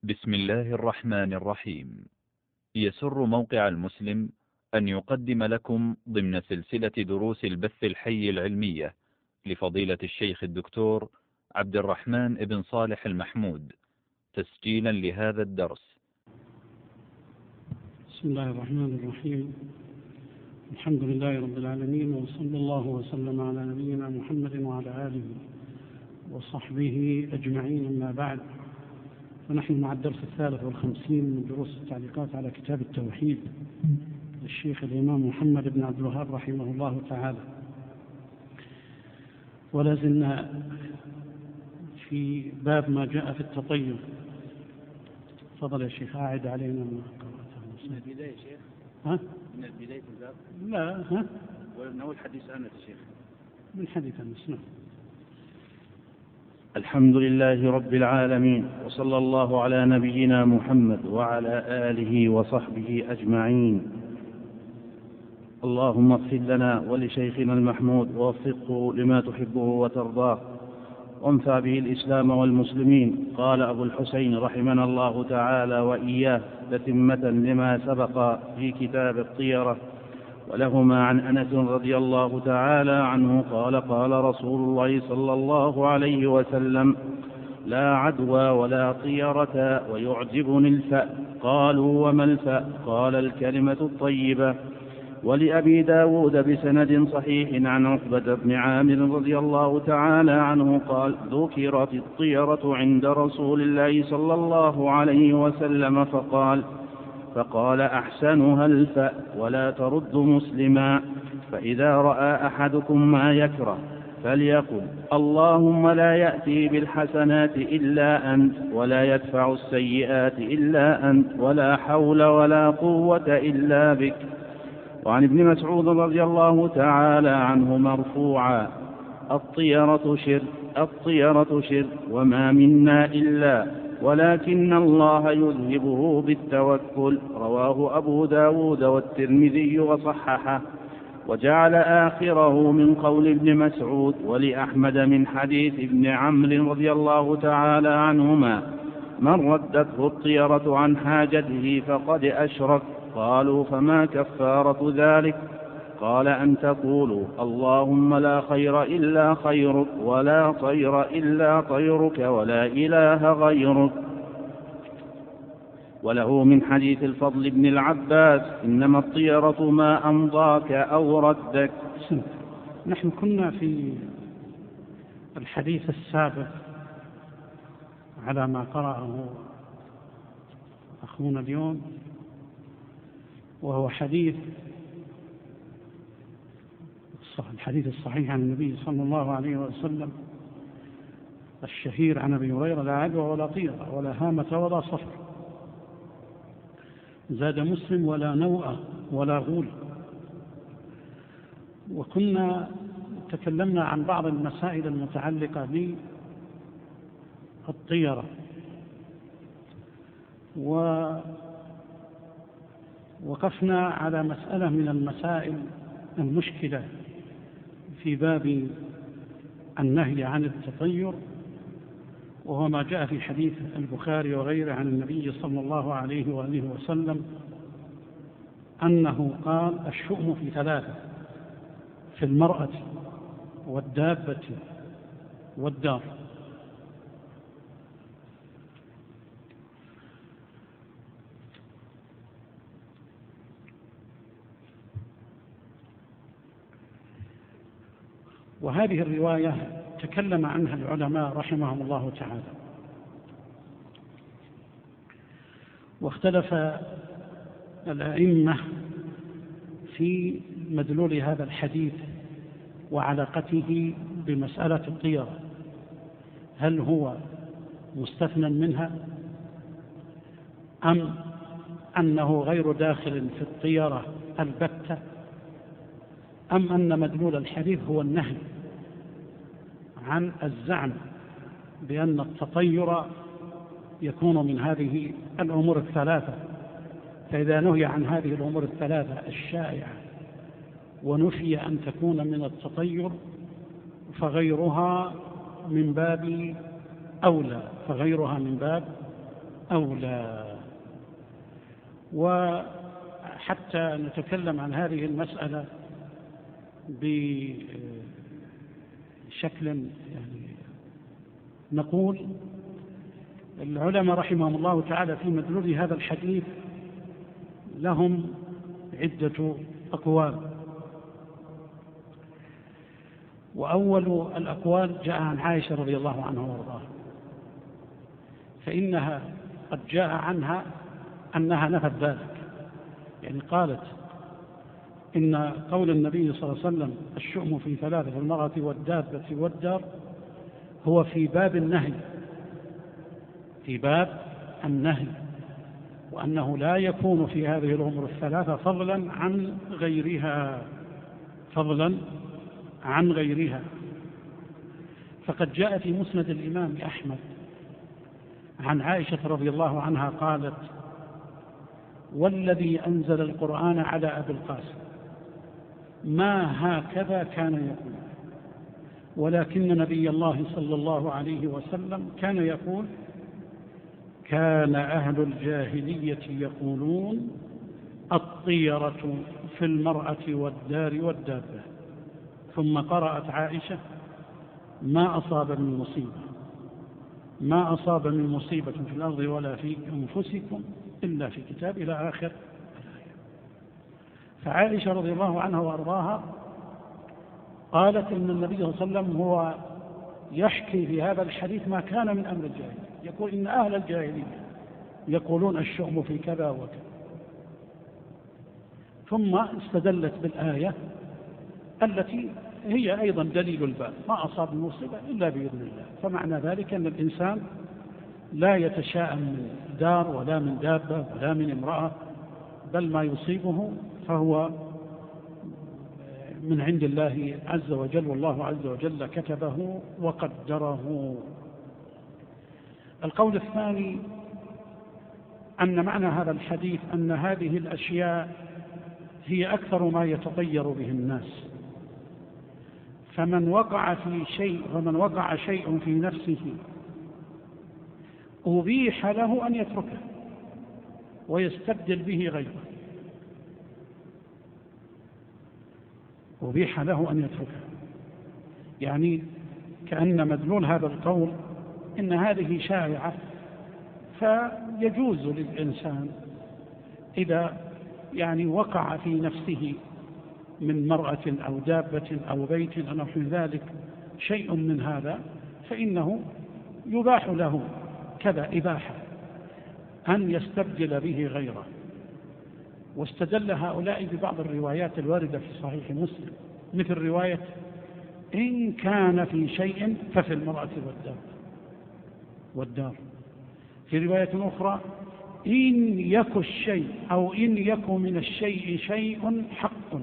بسم الله الرحمن الرحيم. يسر موقع المسلم أن يقدم لكم ضمن سلسلة دروس البث الحي العلمية لفضيلة الشيخ الدكتور عبد الرحمن بن صالح المحمود تسجيلا لهذا الدرس. بسم الله الرحمن الرحيم. الحمد لله رب العالمين، وصلى الله وسلم على نبينا محمد وعلى آله وصحبه أجمعين، أما بعد، فنحن مع الدرس 53 من دروس التعليقات على كتاب التوحيد للشيخ الإمام محمد بن عبد الوهاب رحمه الله تعالى، ولا زلنا في باب ما جاء في التطير. تفضل يا شيخ، أعد علينا ما قرأته. من البداية يا شيخ؟ ها؟ من البداية الباب؟ لا، ها؟ ومن أول حديث أنس يا شيخ؟ من حديث أنس. نعم. الحمد لله رب العالمين، وصلى الله على نبينا محمد وعلى آله وصحبه أجمعين. اللهم اغفر لنا ولشيخنا المحمود ووفقه لما تحبه وترضاه، وانفع به الإسلام والمسلمين. قال أبو الحسين رحمنا الله تعالى وإياه تتمة لما سبق في كتاب الطيرة، ولهما عن أنس رضي الله تعالى عنه قال: قال رسول الله صلى الله عليه وسلم: لا عدوى ولا طيرة ويعجبني الفأ. قالوا: وما الفأ؟ قال: الكلمة الطيبة. ولأبي داود بسند صحيح عن عقبة بن عامر رضي الله تعالى عنه قال: ذكرت الطيرة عند رسول الله صلى الله عليه وسلم فقال: أحسنها الفأ، ولا ترد مسلما. فإذا رأى أحدكم ما يكره فليقل: اللهم لا يأتي بالحسنات إلا أنت، ولا يدفع السيئات إلا أنت، ولا حول ولا قوة إلا بك. وعن ابن مسعود رضي الله تعالى عنه مرفوعا: الطيرة شرك وما منا إلا، ولكن الله يذهبه بالتوكل. رواه أبو داود والترمذي وصححه، وجعل آخره من قول ابن مسعود. ولأحمد من حديث ابن عمرو رضي الله تعالى عنهما: من ردته الطيرة عن حاجته فقد أشرك. قالوا: فما كفارة ذلك؟ قال: أن تقولوا: اللهم لا خير إلا خيرك، ولا طير إلا طيرك، ولا إله غيرك. وله من حديث الفضل بن العباس: إنما الطيرة ما أمضاك أو ردك. نحن كنا في الحديث السابق على ما قرأه أخونا اليوم، وهو الحديث الصحيح عن النبي صلى الله عليه وسلم الشهير عن أبي هريرة: لا عدوى ولا طيرة ولا هامة ولا صفر. زاد مسلم: ولا نوء ولا غول. وكنا تكلمنا عن بعض المسائل المتعلقة بالطيرة، ووقفنا على مسألة من المسائل المشكلة في باب النهي عن التطير، وهو ما جاء في حديث البخاري وغيره عن النبي صلى الله عليه وآله وسلم أنه قال: الشؤم في ثلاثة: في المرأة والدابة والدار. وهذه الرواية تكلم عنها العلماء رحمهم الله تعالى، واختلف الأئمة في مدلول هذا الحديث وعلاقته بمسألة الطيرة. هل هو مستثنى منها، أم أنه غير داخل في الطيرة البتة، أم أن مدلول الحديث هو النهي عن الزعم بأن التطير يكون من هذه الأمور الثلاثة. فإذا نهي عن هذه الأمور الثلاثة الشائعة ونفي أن تكون من التطير فغيرها من باب أولى، أو لا. وحتى نتكلم عن هذه المسألة بشكل نقول العلماء رحمهم الله تعالى في مدلول هذا الحديث لهم عدة أقوال. وأول الأقوال جاء عن عائشة رضي الله عنها وارضاها، فإنها قد جاء عنها أنها نفت ذلك، يعني قالت إن قول النبي صلى الله عليه وسلم الشؤم في ثلاثة في المرأة والدابة والدار هو في باب النهي، في باب النهي، وأنه لا يكون في هذه الأمور الثلاثة فضلا عن غيرها. فقد جاء في مسند الإمام أحمد عن عائشة رضي الله عنها قالت: والذي أنزل القرآن على أبي القاسم ما هكذا كان يقول، ولكن نبي الله صلى الله عليه وسلم كان يقول: كان أهل الجاهلية يقولون الطيرة في المرأة والدار والدابة. ثم قرأت عائشة: ما أصاب من مصيبة في الأرض ولا في أنفسكم إلا في كتاب، إلى آخر الآية. فعائشة رضي الله عنها وأرضاها قالت إن النبي صلى الله عليه وسلم هو يحكي في هذا الحديث ما كان من أمر الجاهلية، يقول إن أهل الجاهلية يقولون الشؤم في كذا وكذا. ثم استدلت بالآية التي هي أيضا دليل الباب: ما أصاب من مصيبة إلا بإذن الله. فمعنى ذلك أن الإنسان لا يتشاءم من دار ولا من دابة ولا من امرأة، بل ما يصيبه فهو من عند الله عز وجل، والله عز وجل كتبه وقدره. القول الثاني أن معنى هذا الحديث أن هذه الأشياء هي أكثر ما يتطير به الناس، فمن وقع شيء في نفسه أبيح له أن يتركه ويستبدل به غيره، أبيح له أن يتركه. يعني كأن مدلول هذا القول إن هذه شائعة، فيجوز للإنسان إذا يعني وقع في نفسه من مرأة أو دابة أو بيت أو نحو ذلك شيء من هذا، فإنه يباح له كذا إباحة أن يستبدل به غيره. واستدل هؤلاء ببعض الروايات الواردة في صحيح مسلم، مثل رواية: إن كان في شيء ففي المرأة والدار. في رواية أخرى: إن يك الشيء أو إن يك من الشيء شيء حق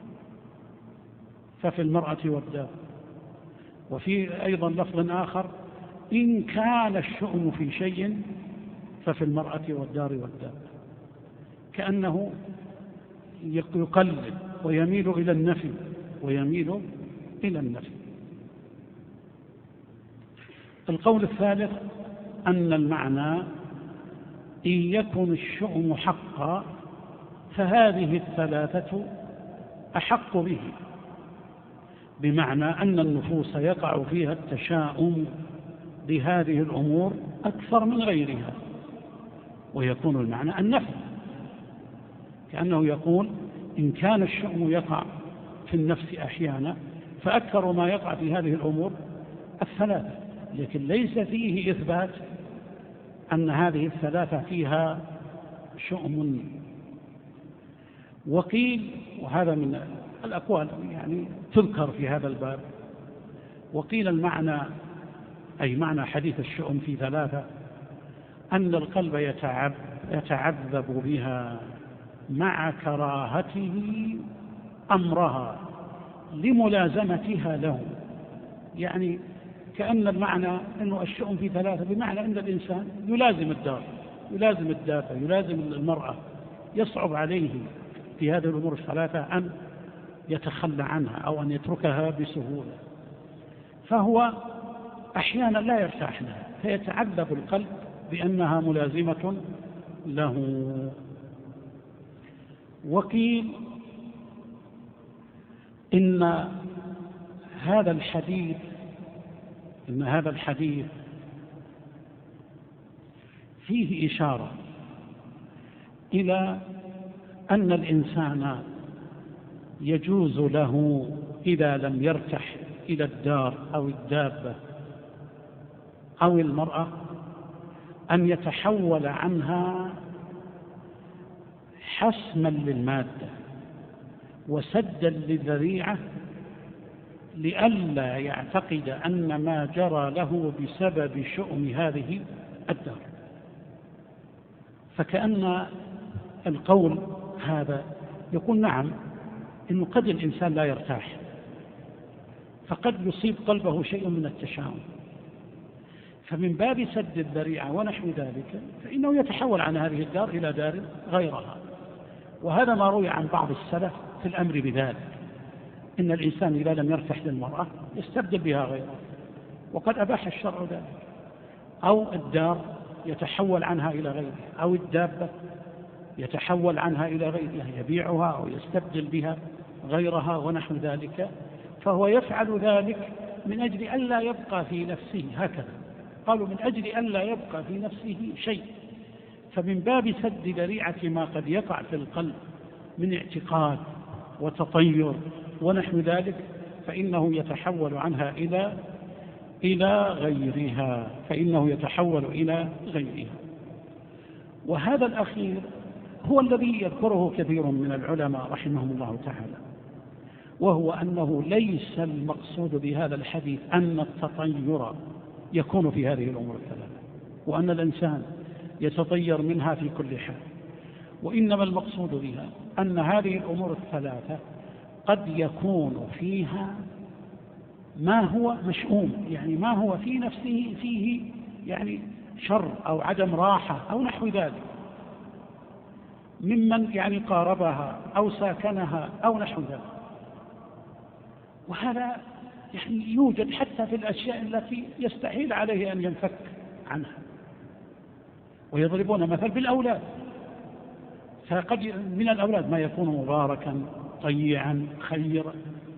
ففي المرأة والدار. وفي أيضا لفظ آخر: إن كان الشؤم في شيء ففي المرأة والدار والدابة. كأنه يقلل ويميل إلى النفي. القول الثالث أن المعنى: إن يكن الشؤم حقا فهذه الثلاثة أحق به، بمعنى أن النفوس يقع فيها التشاؤم بهذه الأمور أكثر من غيرها، ويكون المعنى النفي، كأنه يقول: إن كان الشؤم يقع في النفس أحيانا فأكثر ما يقع في هذه الأمور الثلاثة، لكن ليس فيه إثبات أن هذه الثلاثة فيها شؤم. وقيل، وهذا من الأقوال يعني تذكر في هذا الباب، وقيل المعنى أي معنى حديث الشؤم في ثلاثة أن القلب يتعذب بها مع كراهته أمرها لملازمتها له. يعني كأن المعنى أنه الشؤم في ثلاثة بمعنى أن الإنسان يلازم الدار، يلازم الدابة، يلازم المرأة، يصعب عليه في هذه الأمور الثلاثة أن يتخلى عنها أو أن يتركها بسهولة، فهو أحيانا لا يرتاح لها، فيتعذب القلب بأنها ملازمة له. وقيل إن هذا الحديث فيه إشارة إلى أن الإنسان يجوز له إذا لم يرتح إلى الدار أو الدابة أو المرأة أن يتحول عنها حسما للمادة وسدا للذريعة، لئلا يعتقد أن ما جرى له بسبب شؤم هذه الدار. فكأن القول هذا يقول نعم، إنه قد الإنسان لا يرتاح، فقد يصيب قلبه شيء من التشاؤم، فمن باب سد الذريعة ونحو ذلك فإنه يتحول عن هذه الدار إلى دار غيرها. وهذا ما روي عن بعض السلف في الأمر بذلك، إن الإنسان إذا لم يرتاح للمرأة يستبدل بها غيرها، وقد أباح الشرع ذلك. أو الدار يتحول عنها إلى غيرها، أو الدابة يتحول عنها إلى غيرها، يبيعها أو يستبدل بها غيرها ونحو ذلك. فهو يفعل ذلك من أجل ألا يبقى في نفسه، هكذا قالوا، من أجل ألا يبقى في نفسه شيء. فمن باب سد ذريعة ما قد يقع في القلب من اعتقاد وتطير ونحو ذلك، فإنه يتحول عنها إلى غيرها. وهذا الأخير هو الذي يذكره كثير من العلماء رحمهم الله تعالى، وهو أنه ليس المقصود بهذا الحديث أن التطير يكون في هذه الأمور الثلاثة، وأن الإنسان يتطير منها في كل حال، وإنما المقصود بها أن هذه الأمور الثلاثة قد يكون فيها ما هو مشؤوم، يعني ما هو في نفسه فيه يعني شر أو عدم راحة أو نحو ذلك، ممن يعني قاربها أو ساكنها أو نحو ذلك. وهذا يعني يوجد حتى في الأشياء التي يستحيل عليه أن ينفك عنها. ويضربون مثل بالأولاد، فقد من الأولاد ما يكون مباركا طيعا خيرا،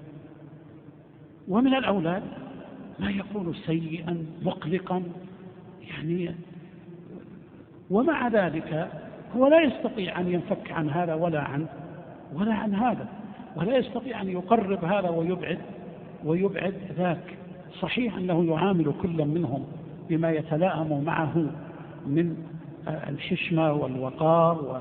ومن الأولاد ما يكون سيئا مقلقا يعني، ومع ذلك هو لا يستطيع أن ينفك عن هذا ولا عن هذا، ولا يستطيع أن يقرب هذا ويبعد ذاك. صحيح أنه يعامل كل منهم بما يتلائم معه من الحشمة والوقار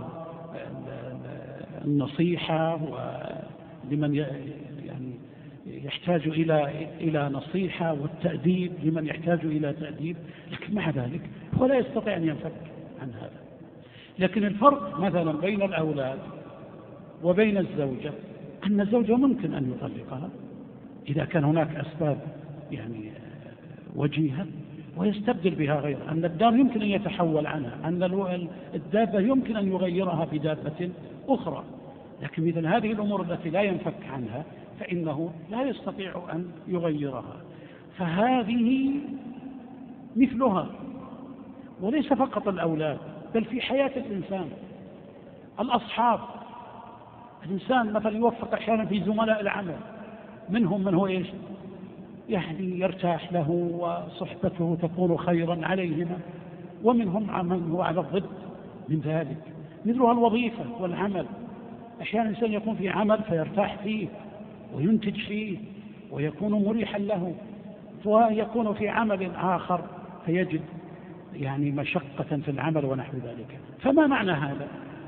والنصيحة، ولمن يعني يحتاج إلى نصيحة، والتأديب لمن يحتاج إلى تأديب، لكن مع ذلك هو لا يستطيع أن ينفك عن هذا. لكن الفرق مثلا بين الأولاد وبين الزوجة أن الزوجة ممكن أن يطلقها إذا كان هناك أسباب يعني وجيهة ويستبدل بها غيرها، أن الدار يمكن أن يتحول عنها، أن الدابة يمكن أن يغيرها بدابة أخرى. لكن مثل هذه الأمور التي لا ينفك عنها فإنه لا يستطيع أن يغيرها. فهذه مثلها، وليس فقط الأولاد بل في حياة الإنسان. الأصحاب، الإنسان مثلا يوفق أحيانا في زملاء العمل، منهم من هو يعني يرتاح له وصحبته تكون خيرا عليهما، ومنهم من هو على الضد من ذلك، مثلها الوظيفة والعمل. أحيانا الإنسان يكون في عمل فيرتاح فيه وينتج فيه ويكون مريحا له، ويكون في عمل آخر فيجد يعني مشقة في العمل ونحو ذلك. فما معنى هذا؟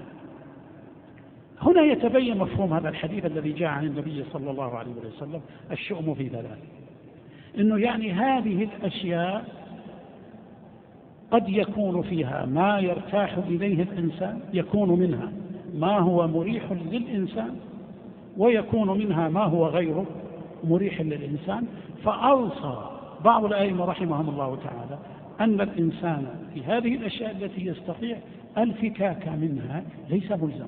هنا يتبين مفهوم هذا الحديث الذي جاء عن النبي صلى الله عليه وسلم: الشؤم في ثلاث. إنه يعني هذه الأشياء قد يكون فيها ما يرتاح إليه الإنسان، يكون منها ما هو مريح للإنسان، ويكون منها ما هو غير مريح للإنسان. فأوصى بعض الأئمة رحمهم الله تعالى أن الإنسان في هذه الأشياء التي يستطيع الفكاك منها ليس ملزما.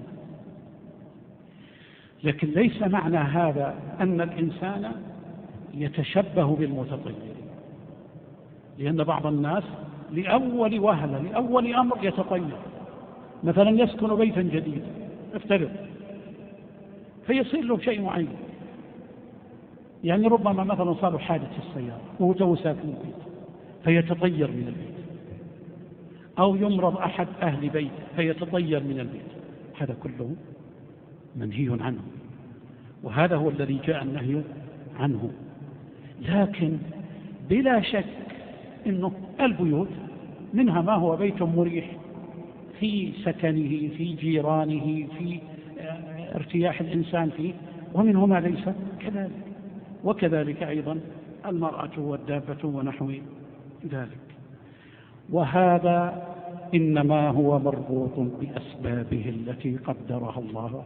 لكن ليس معنى هذا أن الإنسان يتشبه بالمتطيرين، لأن بعض الناس لأول وهلة لأول أمر يتطير، مثلا يسكن بيتا جديدا افترض، فيصير له شيء معين، يعني ربما مثلا صار حادث في السيارة وهو تو ساكن البيت فيتطير من البيت، أو يمرض أحد أهل بيت فيتطير من البيت، هذا كله منهي عنه، وهذا هو الذي جاء النهي عنه. لكن بلا شك إنه البيوت منها ما هو بيت مريح في سكنه، في جيرانه، في ارتياح الإنسان فيه، ومنه ما ليس كذلك، وكذلك أيضا المرأة والدابة ونحو ذلك. وهذا إنما هو مربوط بأسبابه التي قدرها الله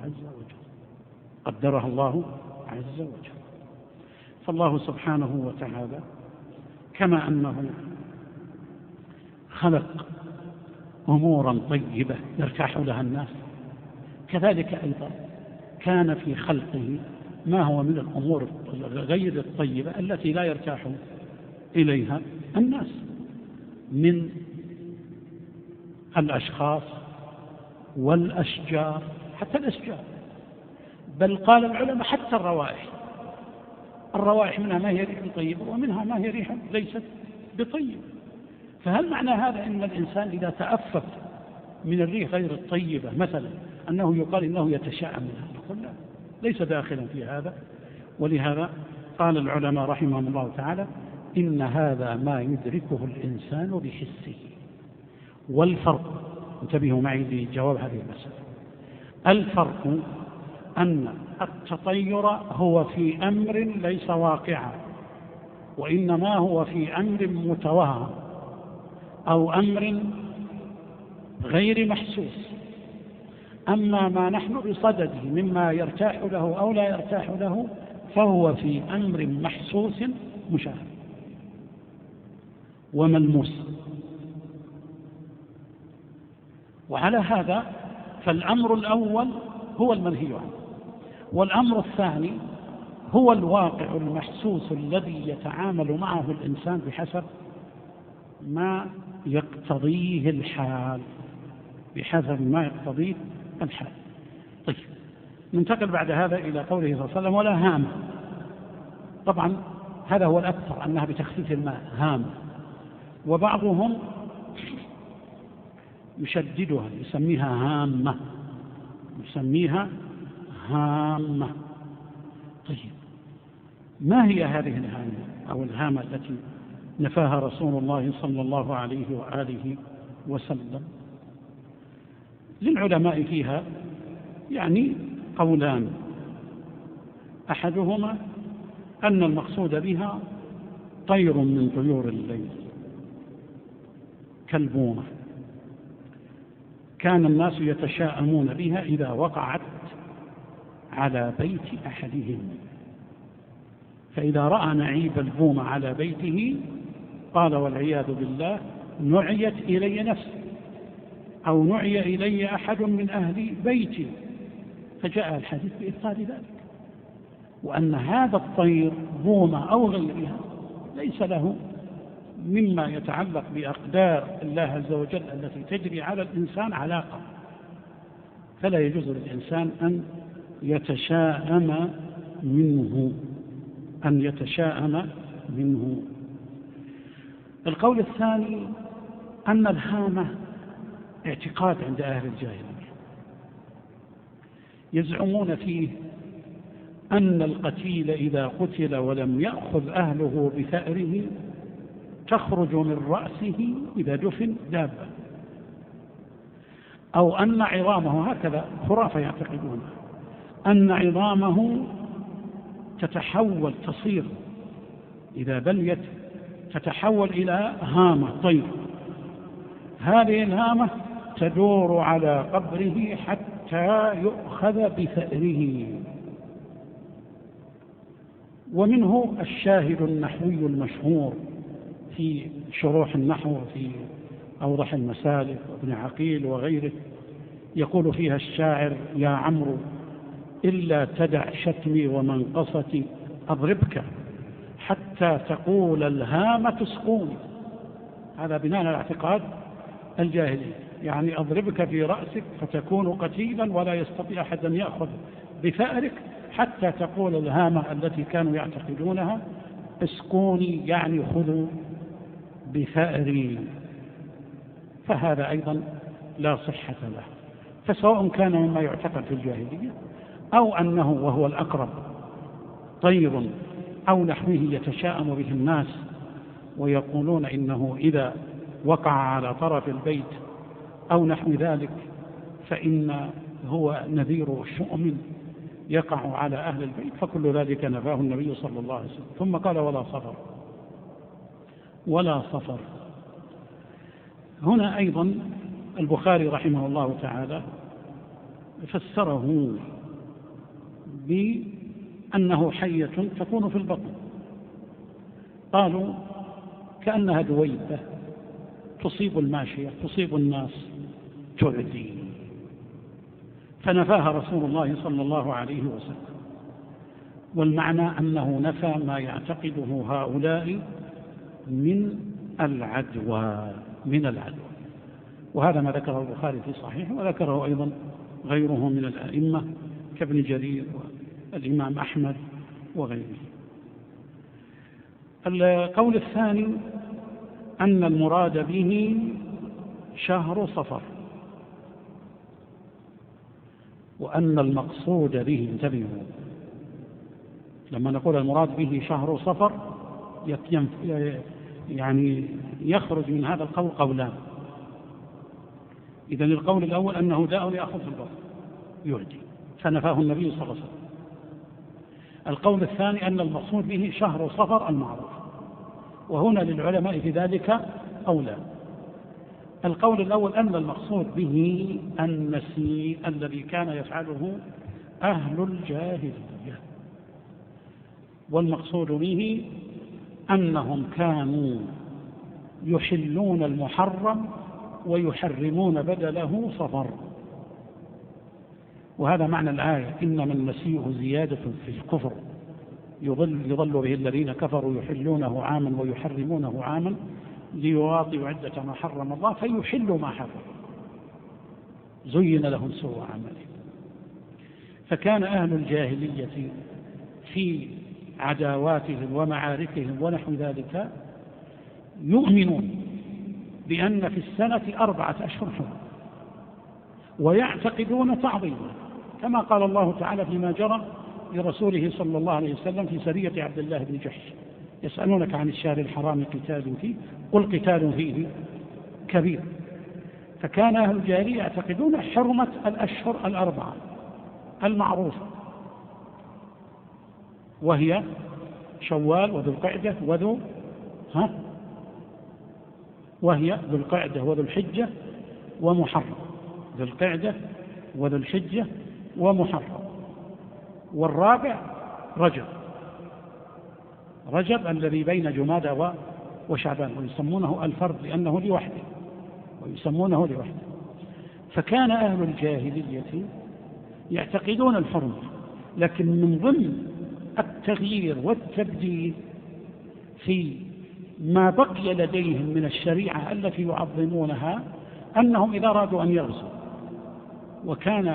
عز وجل. فالله سبحانه وتعالى كما أنه خلق أمورا طيبة يرتاح لها الناس، كذلك أيضا كان في خلقه ما هو من الأمور غير الطيبة التي لا يرتاح إليها الناس من الأشخاص والأشجار، حتى الأشجار، بل قال العلماء حتى الروائح منها ما هي ريح طيبة ومنها ما هي ريح ليست بطيبة. فهل معنى هذا أن الإنسان إذا تأفف من الريح غير الطيبة مثلا أنه يقال إنه يتشاءم منها؟ نقول لا، ليس داخلا في هذا. ولهذا قال العلماء رحمهم الله تعالى إن هذا ما يدركه الإنسان بحسه. والفرق، انتبهوا معي لجواب هذه المسألة، الفرق أن التطير هو في أمر ليس واقعا، وإنما هو في أمر متوهم أو أمر غير محسوس. أما ما نحن بصدده مما يرتاح له أو لا يرتاح له فهو في أمر محسوس مشاهد وملموس. وعلى هذا فالأمر الأول هو المنهي عنه، والأمر الثاني هو الواقع المحسوس الذي يتعامل معه الإنسان بحسب ما يقتضيه الحال، بحسب ما يقتضيه الحال. طيب، ننتقل بعد هذا إلى قوله صلى الله عليه وسلم ولا هامة. طبعا هذا هو الأكثر أنها بتخفيف الماء هامة، وبعضهم يشددها يسميها هامة. طيب، ما هي هذه الهامة أو الهامة التي نفاها رسول الله صلى الله عليه وآله وسلم؟ للعلماء فيها يعني قولان، أحدهما أن المقصود بها طير من طيور الليل كالبومة، كان الناس يتشاءمون بها إذا وقعت على بيت أحدهم، فإذا رأى نعيب البومة على بيته قال والعياذ بالله نعيت إلي نفسي أو نعي إلي أحد من أهل بيتي، فجاء الحديث بإبطال ذلك، وأن هذا الطير بومة أو غيرها ليس له مما يتعلق بأقدار الله عز وجل التي تجري على الإنسان علاقة، فلا يجوز للإنسان أن يتشاءم منه. القول الثاني أن الهامة اعتقاد عند أهل الجاهلية، يزعمون فيه أن القتيل إذا قتل ولم يأخذ أهله بثأره تخرج من رأسه إذا دفن دابة، أو أن عظامه، هكذا خرافة يعتقدون، أن عظامه تتحول تصير إذا بليت تتحول إلى هامة طير، هذه الهامة تدور على قبره حتى يؤخذ بثأره. ومنه الشاهد النحوي المشهور في شروح النحو في أوضح المسالك وابن عقيل وغيره، يقول فيها الشاعر يا عمرو إلا تدع شتمي هذا بناء على اعتقاد الجاهلية، يعني أضربك في رأسك فتكون قتيلا ولا يستطيع أحد أن يأخذ بثأرك حتى تقول الهامة التي كانوا يعتقدونها اسكوني، يعني خذوا بثأري. فهذا أيضا لا صحة له. فسواء كان مما يعتقد في الجاهلية أو أنه وهو الأقرب طير أو نحوه يتشاءم به الناس ويقولون إنه إذا وقع على طرف البيت أو نحو ذلك فإن هو نذير شؤم يقع على أهل البيت، فكل ذلك نفاه النبي صلى الله عليه وسلم. ثم قال ولا صفر. ولا صفر هنا أيضا البخاري رحمه الله تعالى فسره بأنه حية تكون في البطن، قالوا كأنها دويبة تصيب الماشية تصيب الناس تعدي، فنفاها رسول الله صلى الله عليه وسلم. والمعنى أنه نفى ما يعتقده هؤلاء من العدوى وهذا ما ذكره البخاري في صحيحه، وذكره أيضا غيره من الأئمة كابن جرير والإمام أحمد وغيره. القول الثاني أن المراد به شهر صفر، وأن المقصود به، انتبهوا، لما نقول المراد به شهر صفر يعني يخرج من هذا القول قولان. إذن القول الأول أنه داء يأخذ في البطن يعدي فنفاه النبي صلى الله عليه وسلم. القول الثاني أن المقصود به شهر صفر المعروف، وهنا للعلماء في ذلك قولان. القول الأول أن المقصود به النسيء الذي كان يفعله أهل الجاهلية، والمقصود به أنهم كانوا يحلون المحرم ويحرمون بدله صفر، وهذا معنى الآية إنما النسيء زيادة في الكفر يضل به الذين كفروا يحلونه عاما ويحرمونه عاما ليواطئوا عدة ما حرم الله فيحلوا ما حرم زين لهم سوء عمله. فكان أهل الجاهلية في عداواتهم ومعاركهم ونحو ذلك يؤمنون بأن في السنة 4 أشهر حرم، ويعتقدون تعظيمه، كما قال الله تعالى فيما جرى لرسوله صلى الله عليه وسلم في سرية عبد الله بن جحش: يسألونك عن الشهر الحرام قتال فيه قل قتال فيه كبير. فكان أهل الجاهلية يعتقدون حرمة الأشهر 4 المعروفة، وهي شوال وذو القعدة وهي ذو القعدة وذو الحجة ومحرم، ذو القعدة وذو الحجة ومحرم، والرابع رجب الذي بين جمادى وشعبان، ويسمونه الفرد لأنه لوحده ويسمونه لوحده. فكان أهل الجاهلية يعتقدون الحرمة، لكن من ضمن التغيير والتبديل في ما بقي لديهم من الشريعة التي يعظمونها أنهم إذا أرادوا أن يغزوا، وكان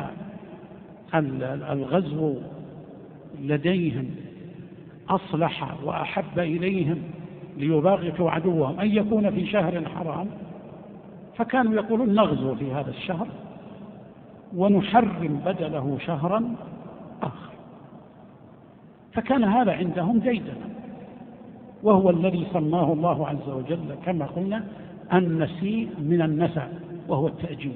الغزو لديهم أصلح وأحب إليهم ليباغتوا عدوهم أن يكون في شهر حرام، فكانوا يقولون نغزو في هذا الشهر ونحرم بدله شهرا آخر. فكان هذا عندهم جيدا، وهو الذي سماه الله عز وجل كما قلنا النسيء من النسى وهو التأجيل.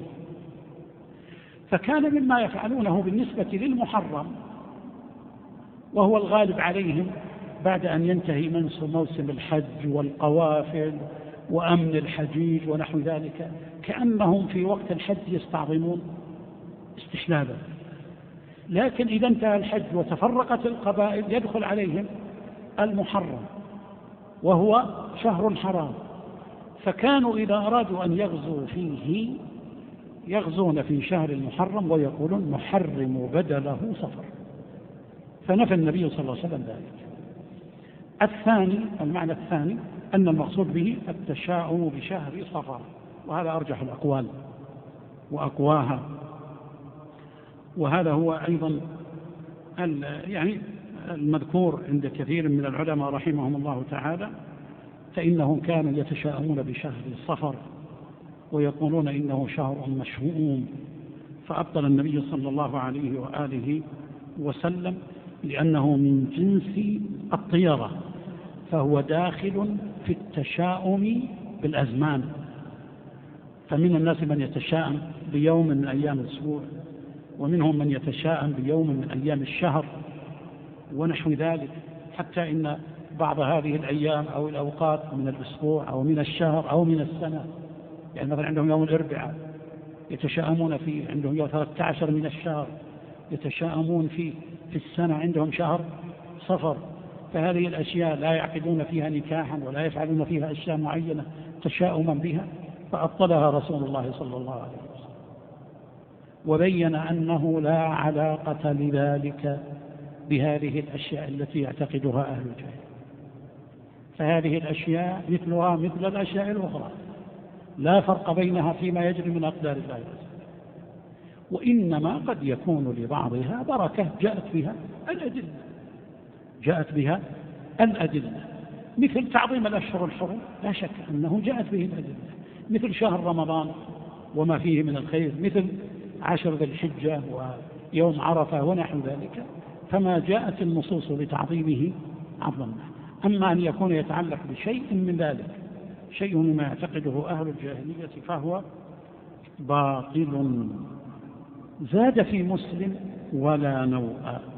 فكان مما يفعلونه بالنسبة للمحرم، وهو الغالب عليهم بعد أن ينتهي موسم الحج والقوافل وأمن الحجيج ونحو ذلك، كأنهم في وقت الحج يستعظمون استحلالا، لكن إذا انتهى الحج وتفرقت القبائل يدخل عليهم المحرم وهو شهر حرام، فكانوا إذا أرادوا أن يغزوا فيه يغزون في شهر المحرم ويقولون نحرم بدله صفر، فنفى النبي صلى الله عليه وسلم ذلك. الثاني، المعنى الثاني أن المقصود به التشاؤم بشهر صفر، وهذا أرجح الأقوال وأقواها، وهذا هو أيضا يعني المذكور عند كثير من العلماء رحمهم الله تعالى، فإنهم كانوا يتشاءمون بشهر صفر ويقولون إنه شهر مشؤوم، فأبطل النبي صلى الله عليه وآله وسلم لأنه من جنس الطيرة، فهو داخل في التشاؤم بالأزمان. فمن الناس من يتشاءم بيوم من أيام الأسبوع، ومنهم من يتشاءم بيوم من أيام الشهر ونحو ذلك، حتى إن بعض هذه الأيام أو الأوقات من الأسبوع أو من الشهر أو من السنة، يعني مثلا عندهم يوم الأربعاء يتشاءمون فيه، عندهم يوم 13 من الشهر يتشاءمون فيه، في السنة عندهم شهر صفر. فهذه الأشياء لا يعقدون فيها نكاحا ولا يفعلون فيها أشياء معينة تشاؤما بها، فأبطلها رسول الله صلى الله عليه وسلم، وبين أنه لا علاقة لذلك بهذه الأشياء التي يعتقدها أهل الجاهلية، فهذه الأشياء مثلها مثل الأشياء الأخرى، لا فرق بينها فيما يجري من أقدار الله عز وجل، وإنما قد يكون لبعضها بركة جاءت بها الأدلة، مثل تعظيم الأشهر الحرم، لا شك أنه جاءت به الأدلة، مثل شهر رمضان وما فيه من الخير، مثل 10 ذي الحجة ويوم عرفة ونحو ذلك، فما جاءت النصوص لتعظيمه عظمه. أما أن يكون يتعلق بشيء من ذلك، شيء مما يعتقده أهل الجاهلية، فهو باطل. زاد في مسلم ولا نوء،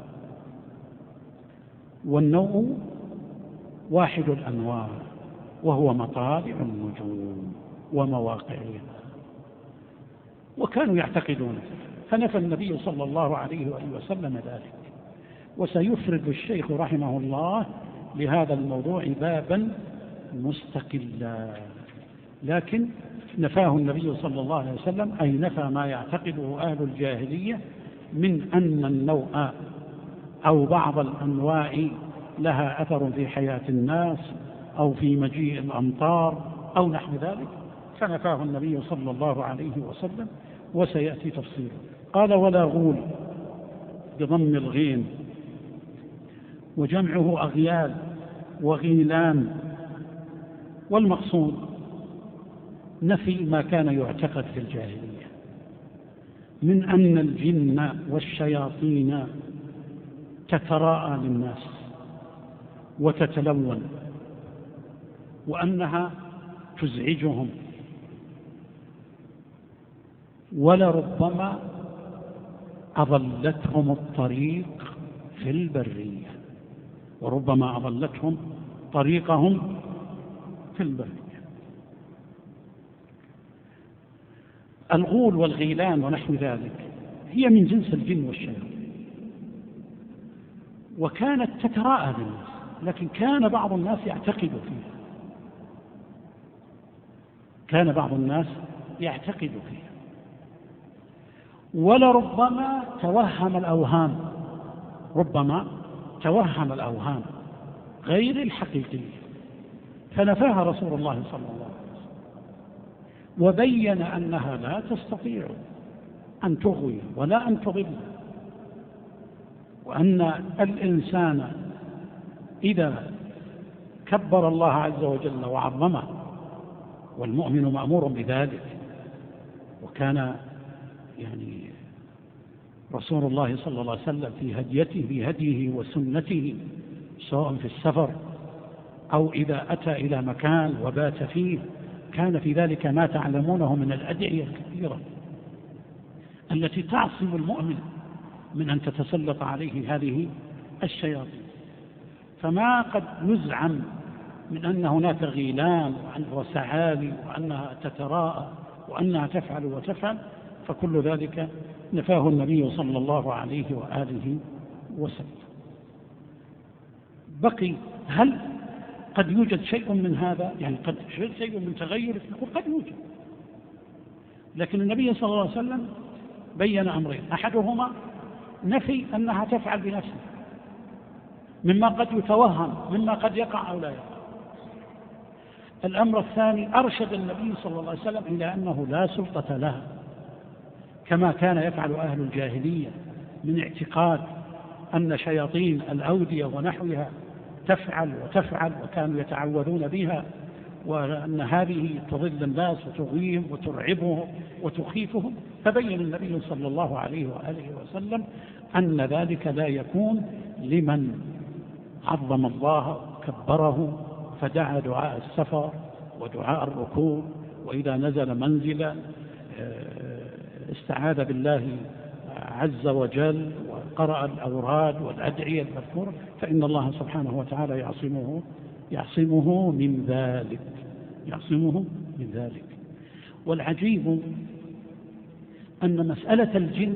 والنوء واحد الأنواع، وهو مطالع النجوم ومواقعها، وكانوا يعتقدون، فنفى النبي صلى الله عليه وآله وسلم ذلك. وسيفرد الشيخ رحمه الله لهذا الموضوع بابا مستقلا، لكن نفاه النبي صلى الله عليه وسلم، أي نفى ما يعتقده أهل الجاهلية من أن النوء أو بعض الأنواع لها أثر في حياة الناس أو في مجيء الأمطار أو نحو ذلك، فنفاه النبي صلى الله عليه وسلم، وسيأتي تفصيله. قال: ولا غول بضم الغين، وجمعه أغيال وغيلان، والمقصود نفي ما كان يعتقد في الجاهلية من أن الجن والشياطين تتراءى للناس وتتلون، وأنها تزعجهم، ولربما أضلتهم الطريق في البرية، وربما أضلتهم طريقهم في البرية. الغول والغيلان ونحو ذلك هي من جنس الجن والشياطين، وكانت تتراءى للناس، لكن كان بعض الناس يعتقد فيها، ولربما توهم الأوهام غير الحقيقية، فنفاها رسول الله صلى الله عليه وسلم، وبين أنها لا تستطيع أن تغوي ولا أن تضل، وأن الإنسان إذا كبر الله عز وجل وعظمه، والمؤمن مأمور بذلك، وكان يعني رسول الله صلى الله عليه وسلم في هديه وسنته، سواء في السفر أو إذا أتى إلى مكان وبات فيه، كان في ذلك ما تعلمونه من الأدعية الكثيرة التي تعصم المؤمن من أن تتسلط عليه هذه الشياطين. فما قد يزعم من أن هناك غيلان وسعالي وأنها تتراءى وأنها تفعل وتفعل، فكل ذلك نفاه النبي صلى الله عليه وآله وسلم. بقي هل قد يوجد شيء من هذا؟ يعني قد شيء من تغير قد يوجد، لكن النبي صلى الله عليه وسلم بين أمرين: أحدهما نفي أنها تفعل بنفسها مما قد يتوهم، مما قد يقع أو لا يقع، الأمر الثاني أرشد النبي صلى الله عليه وسلم إلى أنه لا سلطة لها كما كان يفعل أهل الجاهلية من اعتقاد أن شياطين الأودية ونحوها تفعل وتفعل وكانوا يتعوذون بها، وأن هذه تضل الناس وتغويهم وترعبهم وتخيفهم. فبين النبي صلى الله عليه وآله وسلم أن ذلك لا يكون لمن عظم الله كبره فدعا دعاء السفر ودعاء الركوب، وإذا نزل منزلا استعاذ بالله عز وجل وقرأ الأوراد والأدعية المذكورة، فإن الله سبحانه وتعالى يعصمه من ذلك. والعجيب أن مسألة الجن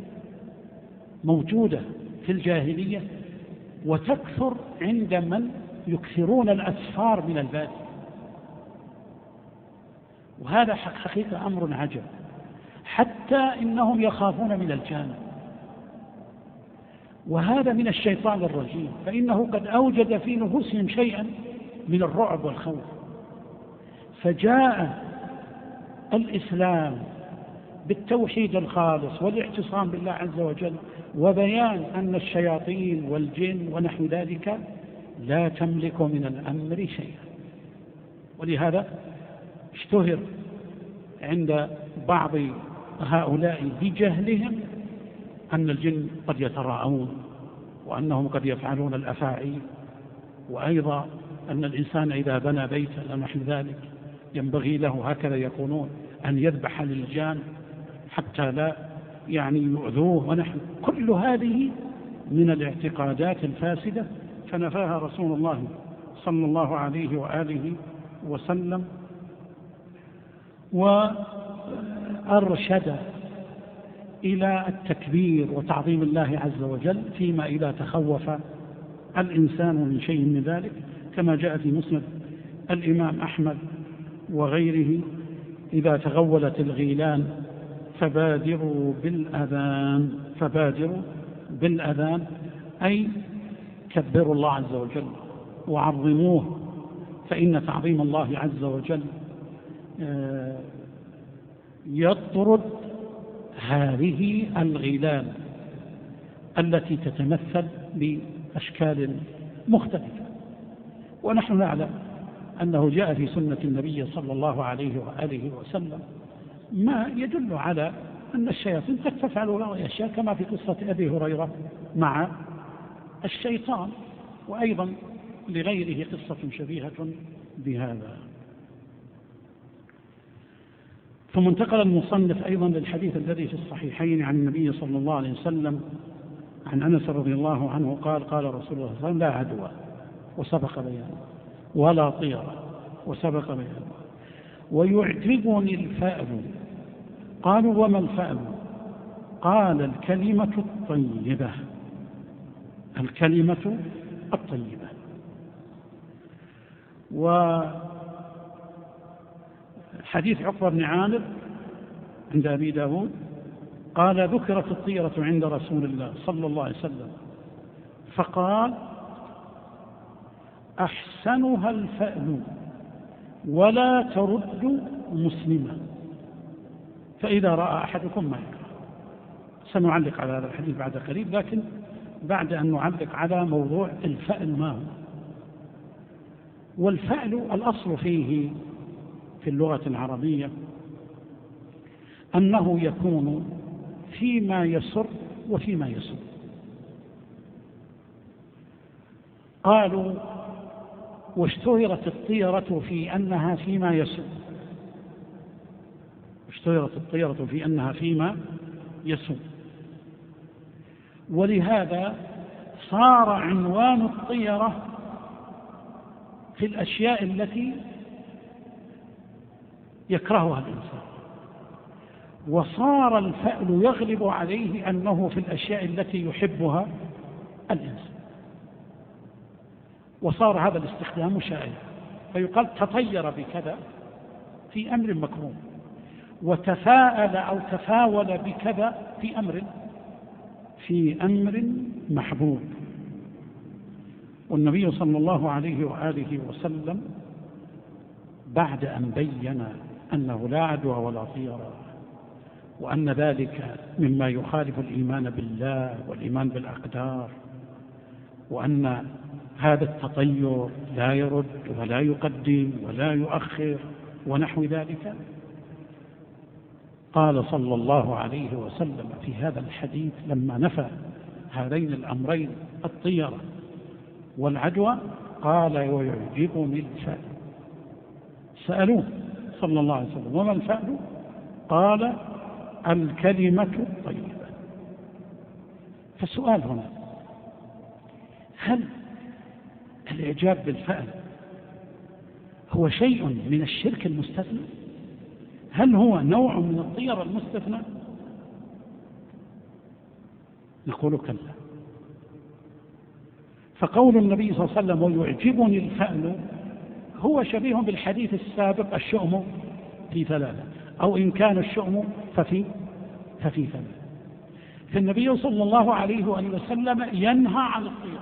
موجودة في الجاهلية وتكثر عند من يكثرون الأسفار من البادية، وهذا حقيقة أمر عجب، حتى إنهم يخافون من الجان، وهذا من الشيطان الرجيم، فإنه قد أوجد في نفوسهم شيئا من الرعب والخوف. فجاء الإسلام بالتوحيد الخالص والاعتصام بالله عز وجل وبيان أن الشياطين والجن ونحو ذلك لا تملك من الأمر شيئا. ولهذا اشتهر عند بعض هؤلاء بجهلهم أن الجن قد يتراءون وأنهم قد يفعلون الأفاعيل، وأيضا أن الإنسان إذا بنى بيتا ونحو ذلك ينبغي له، هكذا يقولون، أن يذبح للجان حتى لا يؤذوه ونحن. كل هذه من الاعتقادات الفاسدة فنفاها رسول الله صلى الله عليه وآله وسلم، وأرشد إلى التكبير وتعظيم الله عز وجل فيما إذا تخوف الإنسان من شيء من ذلك، كما جاء في مسند الإمام أحمد وغيره: إذا تغولت الغيلان فبادروا بالأذان، أي كبروا الله عز وجل وعظموه، فإن تعظيم الله عز وجل يطرد هذه الغيلان التي تتمثل بأشكال مختلفة. ونحن نعلم أنه جاء في سنة النبي صلى الله عليه وآله وسلم ما يدل على أن الشياطين قد تفعل بعض الأشياء، كما في قصة أبي هريرة مع الشيطان، وأيضا لغيره قصة شبيهة بهذا. ثم انتقل المصنف أيضا للحديث الذي في الصحيحين عن النبي صلى الله عليه وسلم عن أنس رضي الله عنه قال: قال رسول الله صلى الله عليه وسلم: لا عدوى وسبق بيانه، ولا طيرة وسبق بيانه، ويعجبني الفأل. قالوا: وما الفأل؟ قال: الكلمة الطيبة. وحديث عقبة بن عامر عند أبي داود قال: ذكرت الطيرة عند رسول الله صلى الله عليه وسلم فقال: أحسنها الفأل ولا ترد مسلما، فإذا رأى أحدكم ما يكره. سنعلق على هذا الحديث بعد قليل، لكن بعد أن نعلق على موضوع الفأل ما هو. والفأل الأصل فيه في اللغة العربية أنه يكون فيما يسر وفيما يسر. قالوا: واشتهرت الطيرة في أنها فيما يسر، ولهذا صار عنوان الطيرة في الأشياء التي يكرهها الإنسان، وصار الفأل يغلب عليه أنه في الأشياء التي يحبها الإنسان، وصار هذا الاستخدام شائعا، فيقال تطير بكذا في أمر مكروه، وتفاءل أو تفاول بكذا في أمر محبوب. والنبي صلى الله عليه وآله وسلم بعد أن بين أنه لا عدوى ولا طيرة، وأن ذلك مما يخالف الإيمان بالله والإيمان بالأقدار، وأن هذا التطير لا يرد ولا يقدم ولا يؤخر ونحو ذلك، قال صلى الله عليه وسلم في هذا الحديث لما نفى هذين الأمرين الطيرة والعدوى قال: ويعجبني الفأل. سألوه صلى الله عليه وسلم: وما الفأل؟ قال: الكلمة الطيبة. فالسؤال هنا: هل الإعجاب بالفأل هو شيء من الشرك المستثنى؟ هل هو نوع من الطيرة المستثنى؟ نقول كلا. فقول النبي صلى الله عليه وسلم: ويعجبني الفأل، هو شبيه بالحديث السابق: الشؤم في ثلاثة، أو إن كان الشؤم ففي ثلاثة. فالنبي صلى الله عليه وآله وسلم ينهى عن الطيرة،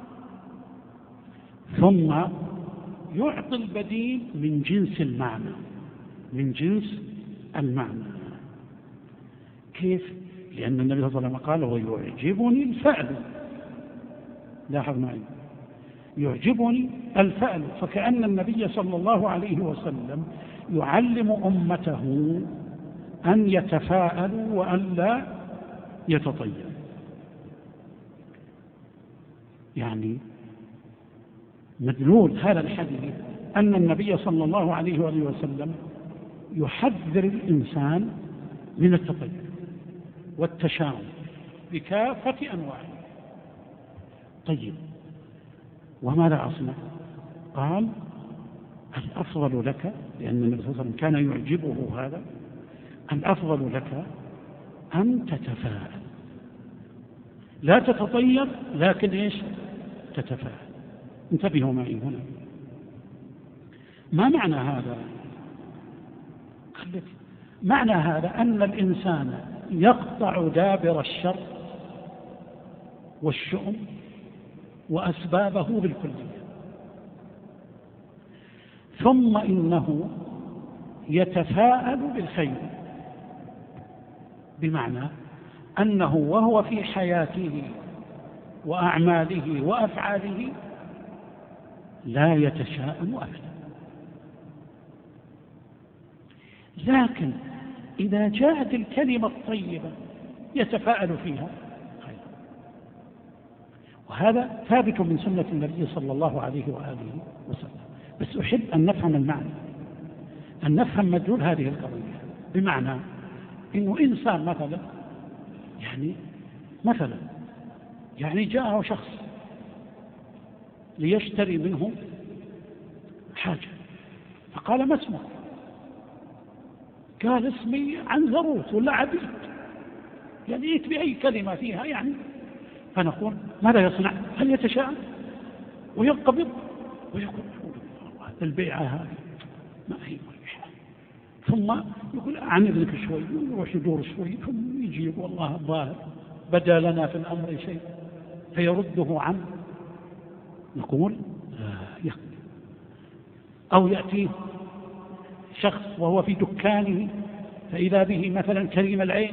ثم يعطي البديل من جنس المعنى، من جنس المعنى. كيف؟ لأن النبي صلى الله عليه وسلم قال: ويعجبني الفأل. لاحظ معي: يعجبني الفأل، فكأن النبي صلى الله عليه وسلم يعلم أمته أن يتفاءلوا وأن لا يتطيروا. يعني مدلول هذا الحديث أن النبي صلى الله عليه وآله وسلم يحذر الإنسان من التطير والتشاؤم بكافة أنواعه. طيب، وماذا أصنع؟ قال: الأفضل لك، لأن النبي صلى الله عليه وسلم كان يعجبه هذا، الأفضل لك أن تتفاءل، لا تتطير لكن إيش؟ تتفاءل. انتبهوا معي هنا. ما معنى هذا؟ معنى هذا أن الإنسان يقطع دابر الشر والشؤم وأسبابه بالكلية، ثم إنه يتفاءل بالخير، بمعنى أنه وهو في حياته وأعماله وأفعاله لا يتشاءم أبدا. لكن إذا جاءت الكلمة الطيبة يتفاءل فيها خيرا، وهذا ثابت من سنة النبي صلى الله عليه وآله وسلم. بس أحب أن نفهم المعنى، أن نفهم مدلول هذه القضية، بمعنى إنه إنسان مثلا جاءه شخص ليشتري منه حاجة، فقال: ما اسمك؟ قال: اسمي عنزروت ولا عبيد، يعني يأتي بأي كلمة فيها يعني. فنقول: ماذا يصنع؟ هل يتشاءم وينقبض ويقول: البيعة هذه ما هي مريحة، ثم يقول: عن ابنك شوي، ويروح يدور شوي، ثم يجيب: والله الظاهر بدا لنا في الأمر شيء، فيرده عنه. نقول: لا يقبل. أو يأتيه شخص وهو في دكانه فإذا به مثلا كريم العين،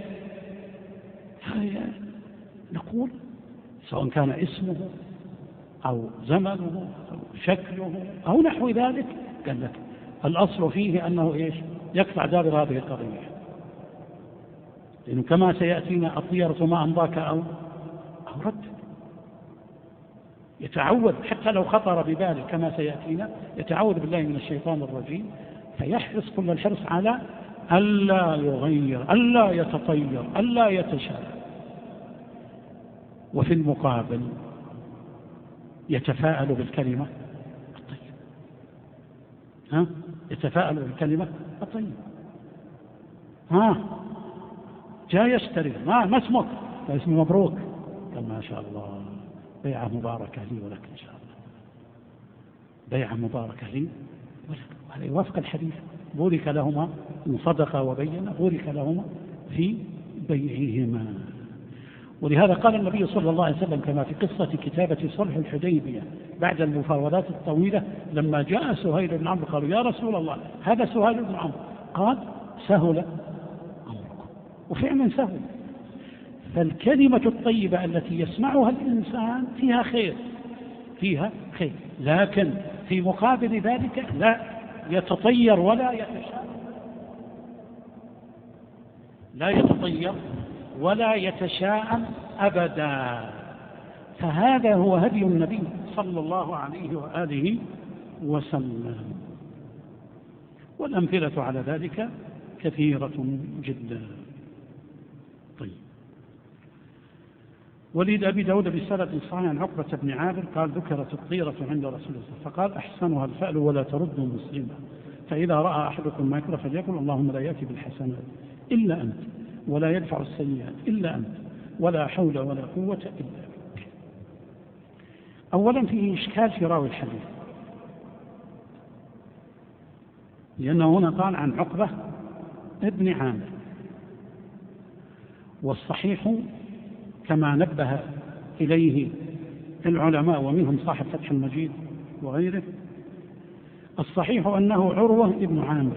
نقول سواء كان اسمه أو زمنه أو شكله أو نحو ذلك، قال لك الأصل فيه أنه إيش؟ يقطع دابر هذه القضية، لأنه كما سيأتينا: الطيرة ما أمضاك أو رد. يتعوذ حتى لو خطر بباله كما سيأتينا، يتعوذ بالله من الشيطان الرجيم، فيحرص كل الحرص على ألا يغير، ألا يتطير، ألا يتشاءم. وفي المقابل يتفاءل بالكلمة الطيبة. يتفاءل بالكلمة الطيبة. جاء يشتري: ما اسمك؟ قال: اسمي مبروك. قال: ما شاء الله، بيعة مباركة لي ولك إن شاء الله، بيعة مباركة لي ولك. هذا يوافق الحديث: بورك لهما إن صدقا وبينا، بورك لهما في بيعهما. ولهذا قال النبي صلى الله عليه وسلم كما في قصة كتابة صلح الحديبية بعد المفاوضات الطويلة لما جاء سهيل بن عمرو قالوا يا رسول الله هذا سهيل بن عمرو، قال سهل أمركم، وفعلا سهل. فالكلمة الطيبة التي يسمعها الإنسان فيها خير، فيها خير، لكن في مقابل ذلك لا يتطير ولا يتشاءم، لا يتطير ولا يتشاءم أبدا. فهذا هو هدي النبي صلى الله عليه وآله وسلم، والأمثلة على ذلك كثيرة جدا. طيب، ولد أبي داود بسند صحيح عن عقبة بن عامر قال ذكرت الطيرة عند رسول الله فقال أحسنها الفأل ولا ترد مسلما، فإذا رأى أحدكم ما يكره فليقل اللهم لا يأتي بالحسنات إلا أنت ولا يدفع السيئات إلا أنت ولا حول ولا قوة إلا بك. أولا فيه إشكال في راوي الحديث، لأنه هنا قال عن عقبة ابن عامر، والصحيح كما نبه إليه العلماء ومنهم صاحب فتح المجيد وغيره، الصحيح أنه عروة ابن عامر،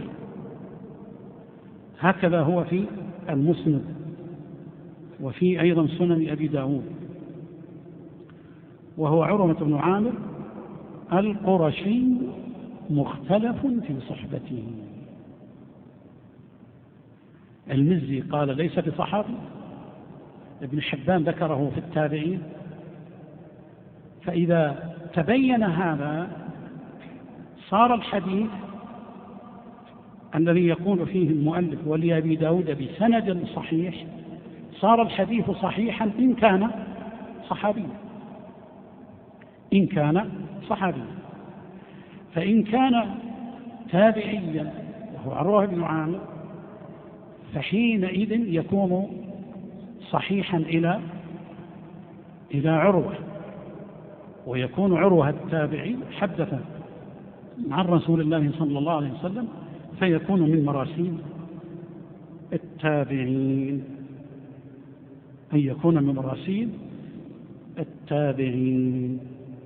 هكذا هو في المسند وفي أيضا سنن أبي داود، وهو عروة بن عامر القرشي مختلف في صحبته. المزي قال ليس بصحابي، ابن حبان ذكره في التابعين. فإذا تبين هذا صار الحديث الذي يقول فيه المؤلف ولأبي داود بسند صحيح، صار الحديث صحيحا إن كان صحابيا، إن كان صحابيا. فإن كان تابعيا وهو عروة بن عامر فحينئذ يكون صحيحا إلى عروة، ويكون عروة التابعي حدث عن رسول الله صلى الله عليه وسلم، فيكون من مراسيل التابعين، أن يكون من مراسيل التابعين.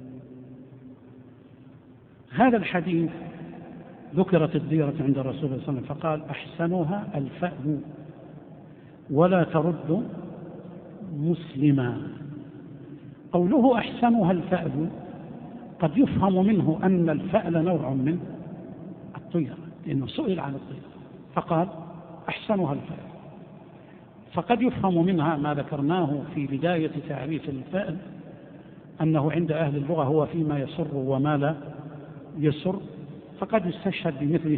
هذا الحديث ذكرت الديرة عند الرسول صلى الله عليه وسلم فقال أحسنها الفأل ولا ترد مسلما. قوله أحسنها الفأل قد يفهم منه أن الفأل نوع من الطيرة، لأنه سئل عن الطيرة فقال أحسنها الفأل، فقد يفهم منها ما ذكرناه في بداية تعريف الفأل أنه عند أهل اللغة هو فيما يسر وما لا يسر، فقد يستشهد بمثل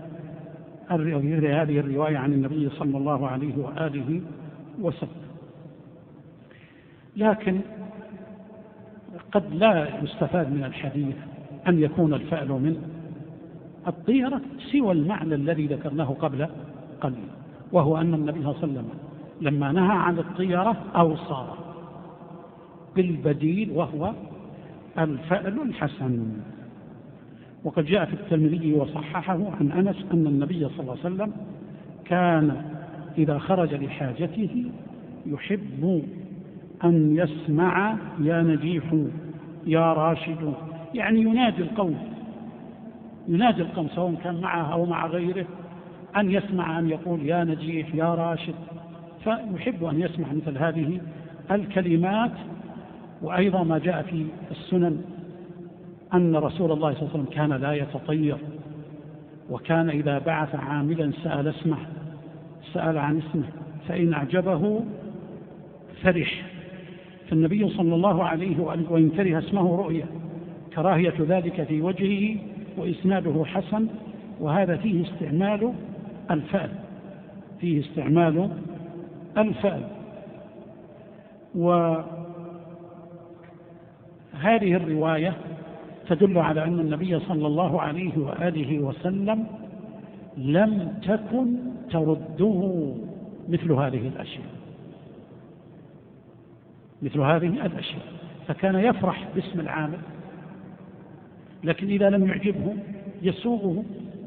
هذه الرواية عن النبي صلى الله عليه وآله وسلم. لكن قد لا يستفاد من الحديث أن يكون الفأل من الطيرة سوى المعنى الذي ذكرناه قبل قليل، وهو أن النبي صلى الله عليه وسلم لما نهى عن الطيرة أوصى بالبديل وهو الفأل الحسن. وقد جاء في الترمذي وصححه عن أنس أن النبي صلى الله عليه وسلم كان إذا خرج لحاجته يحب أن يسمع يا نجيح يا راشد، يعني ينادي القوم سواء كان معه أو مع غيره، أن يسمع أن يقول يا نجيح يا راشد، فيحب أن يسمع مثل هذه الكلمات. وأيضا ما جاء في السنن أن رسول الله صلى الله عليه وسلم كان لا يتطير، وكان إذا بعث عاملا سأل عن اسمه فإن أعجبه فرح. فالنبي صلى الله عليه وآله وإن كره اسمه رؤية كراهية ذلك في وجهه وإسناده حسن، وهذا فيه استعمال الفأل. وهذه الرواية تدل على أن النبي صلى الله عليه وآله وسلم لم تكن ترده مثل هذه الأشياء، فكان يفرح باسم العامل، لكن إذا لم يعجبه يسوغه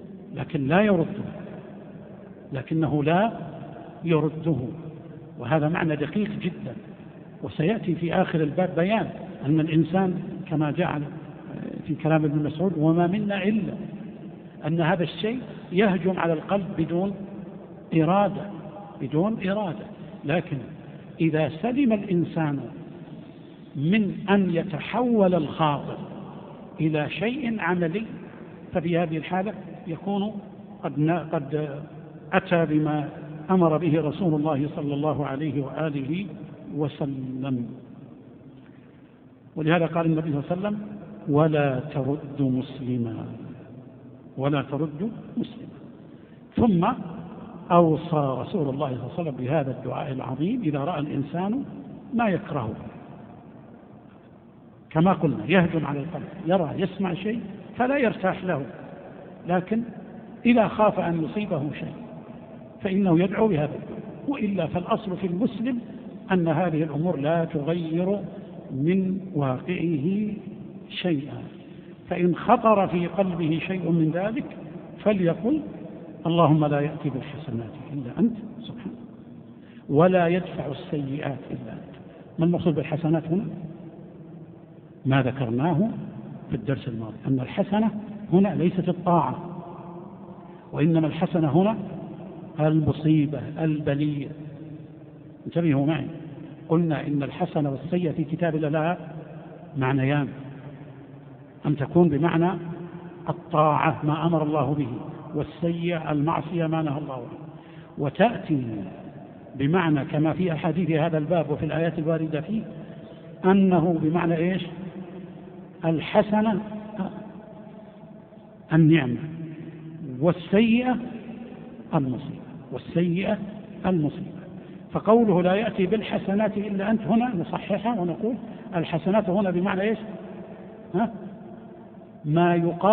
لكنه لا يرده. وهذا معنى دقيق جدا، وسيأتي في آخر الباب بيان أن الإنسان كما جعل في كلام ابن مسعود وما منا إلا أن هذا الشيء يهجم على القلب بدون إرادة. لكن إذا سلم الإنسان من أن يتحول الخاطر إلى شيء عملي ففي هذه الحالة يكون قد أتى بما أمر به رسول الله صلى الله عليه وآله وسلم. ولهذا قال النبي صلى الله عليه وسلم ولا ترد مسلما. ثم أوصى رسول الله صلى الله عليه وسلم بهذا الدعاء العظيم إذا رأى الإنسان ما يكرهه، كما قلنا يهجم على القلب، يرى يسمع شيء فلا يرتاح له، لكن إذا خاف أن يصيبه شيء فإنه يدعو بهذا الدعاء. وإلا فالأصل في المسلم أن هذه الأمور لا تغير من واقعه شيئا. فإن خطر في قلبه شيء من ذلك فليقل اللهم لا يأتي بالحسنات إلا أنت سبحانه ولا يدفع السيئات إلا أنت. ما المقصود بالحسنات هنا؟ ما ذكرناه في الدرس الماضي أن الحسنة هنا ليست الطاعة، وإنما الحسنة هنا المصيبة البلية. انتبهوا معي، قلنا إن الحسنة والسيئة في كتاب الله لها معنيان، أن تكون بمعنى الطاعة ما أمر الله به، والسيئة المعصية ما نهى الله عنه، وتأتي بمعنى كما في أحاديث هذا الباب وفي الآيات الواردة فيه أنه بمعنى إيش؟ الحسنة النعمة والسيئة المصيبة. فقوله لا يأتي بالحسنات إلا أنت هنا نصححها ونقول الحسنات هنا بمعنى إيش؟ ما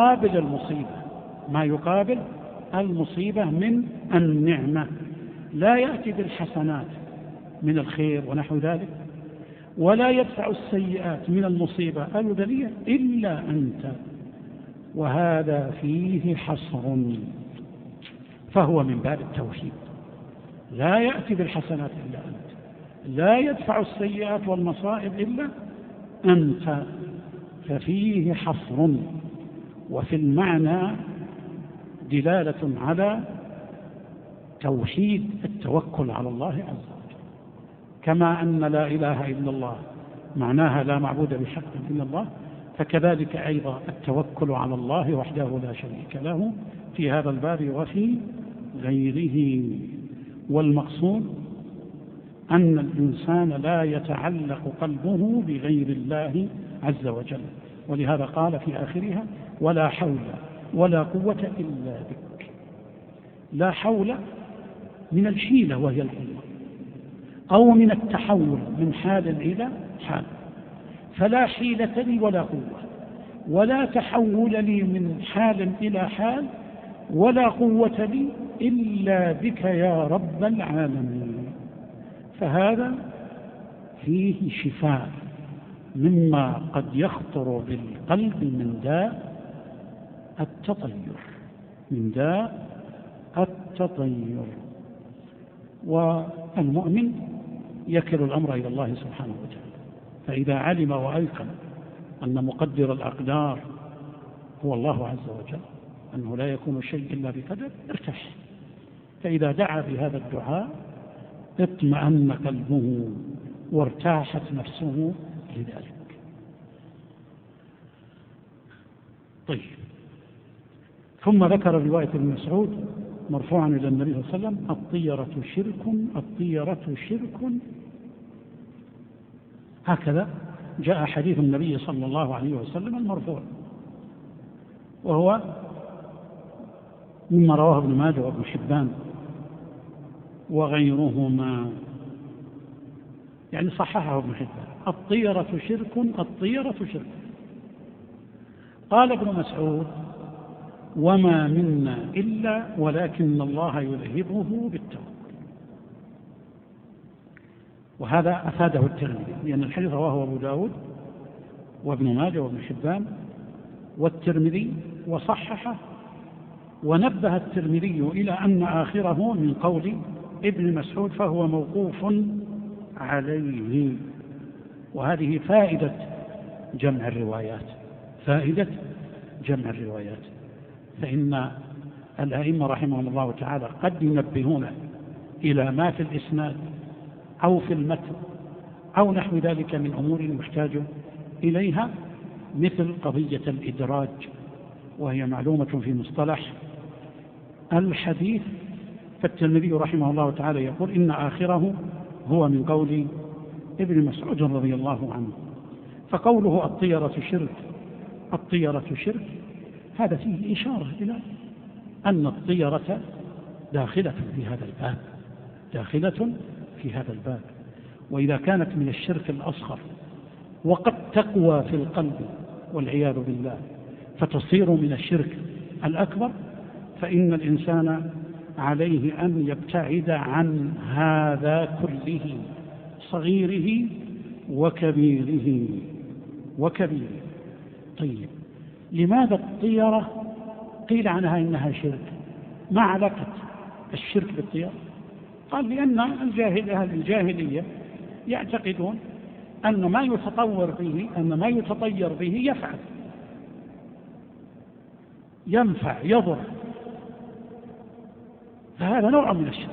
يقابل المصيبة من النعمة. لا يأتي بالحسنات من الخير ونحو ذلك، ولا يدفع السيئات من المصيبة البلية إلا أنت، وهذا فيه حصر، فهو من باب التوحيد. لا يأتي بالحسنات إلا أنت، لا يدفع السيئات والمصائب إلا أنت، ففيه حصر، وفي المعنى دلالة على توحيد التوكل على الله عز وجل. كما أن لا إله إلا الله معناها لا معبود بحق إلا الله، فكذلك أيضا التوكل على الله وحده لا شريك له في هذا الباب وفي غيره. والمقصود أن الإنسان لا يتعلق قلبه بغير الله عز وجل، ولهذا قال في آخرها ولا حول ولا قوة إلا بك. لا حول من الحيلة وهي القوة، أو من التحول من حال إلى حال، فلا حيلة لي ولا قوة، ولا تحول لي من حال إلى حال، ولا قوة لي إلا بك يا رب العالمين. فهذا فيه شفاء مما قد يخطر بالقلب من داء التطير. والمؤمن يكل الأمر إلى الله سبحانه وتعالى، فإذا علم وأيقن أن مقدر الأقدار هو الله عز وجل، أنه لا يكون شيء إلا بقدر، ارتاح. فإذا دعا بهذا الدعاء اطمأن قلبه وارتاحت نفسه لذلك. طيب، ثم ذكر رواية ابن مسعود مرفوعا إلى النبي صلى الله عليه وسلم الطيرة شرك. هكذا جاء حديث النبي صلى الله عليه وسلم المرفوع، وهو مما رواه ابن ماجه وابن حبان وغيرهما، يعني صححه ابن حبان. الطيرة شرك. قال ابن مسعود وما منا إلا ولكن الله يذهبه بالتوكل. وهذا أفاده الترمذي، لأن الحديث رواه أبو داود وابن ماجه وابن حبان والترمذي وصححه، ونبه الترمذي إلى أن آخره من قول ابن مسعود فهو موقوف عليه. وهذه فائدة جمع الروايات، فائدة جمع الروايات، فإن الأئمة رحمهم الله تعالى قد ينبهون إلى ما في الإسناد أو في المتن أو نحو ذلك من أمور يحتاج إليها، مثل قضية الإدراج، وهي معلومة في مصطلح الحديث. فالترمذي رحمه الله تعالى يقول إن آخره هو من قول ابن مسعود رضي الله عنه. فقوله الطيرة شرك، الطيرة شرك، هذا فيه إشارة إلى أن الطيرة داخلة في هذا الباب، داخلة في هذا الباب. وإذا كانت من الشرك الأصغر وقد تقوى في القلب والعياذ بالله فتصير من الشرك الأكبر، فإن الإنسان عليه أن يبتعد عن هذا كله، صغيره وكبيره وكبيره. طيب، لماذا الطيرة قيل عنها إنها شرك؟ ما علاقة الشرك بالطيرة؟ قال لأن أهل الجاهلية يعتقدون أن ما يتطور به، أن ما يتطير به يفعل، ينفع، يضر، فهذا نوع من الشرك.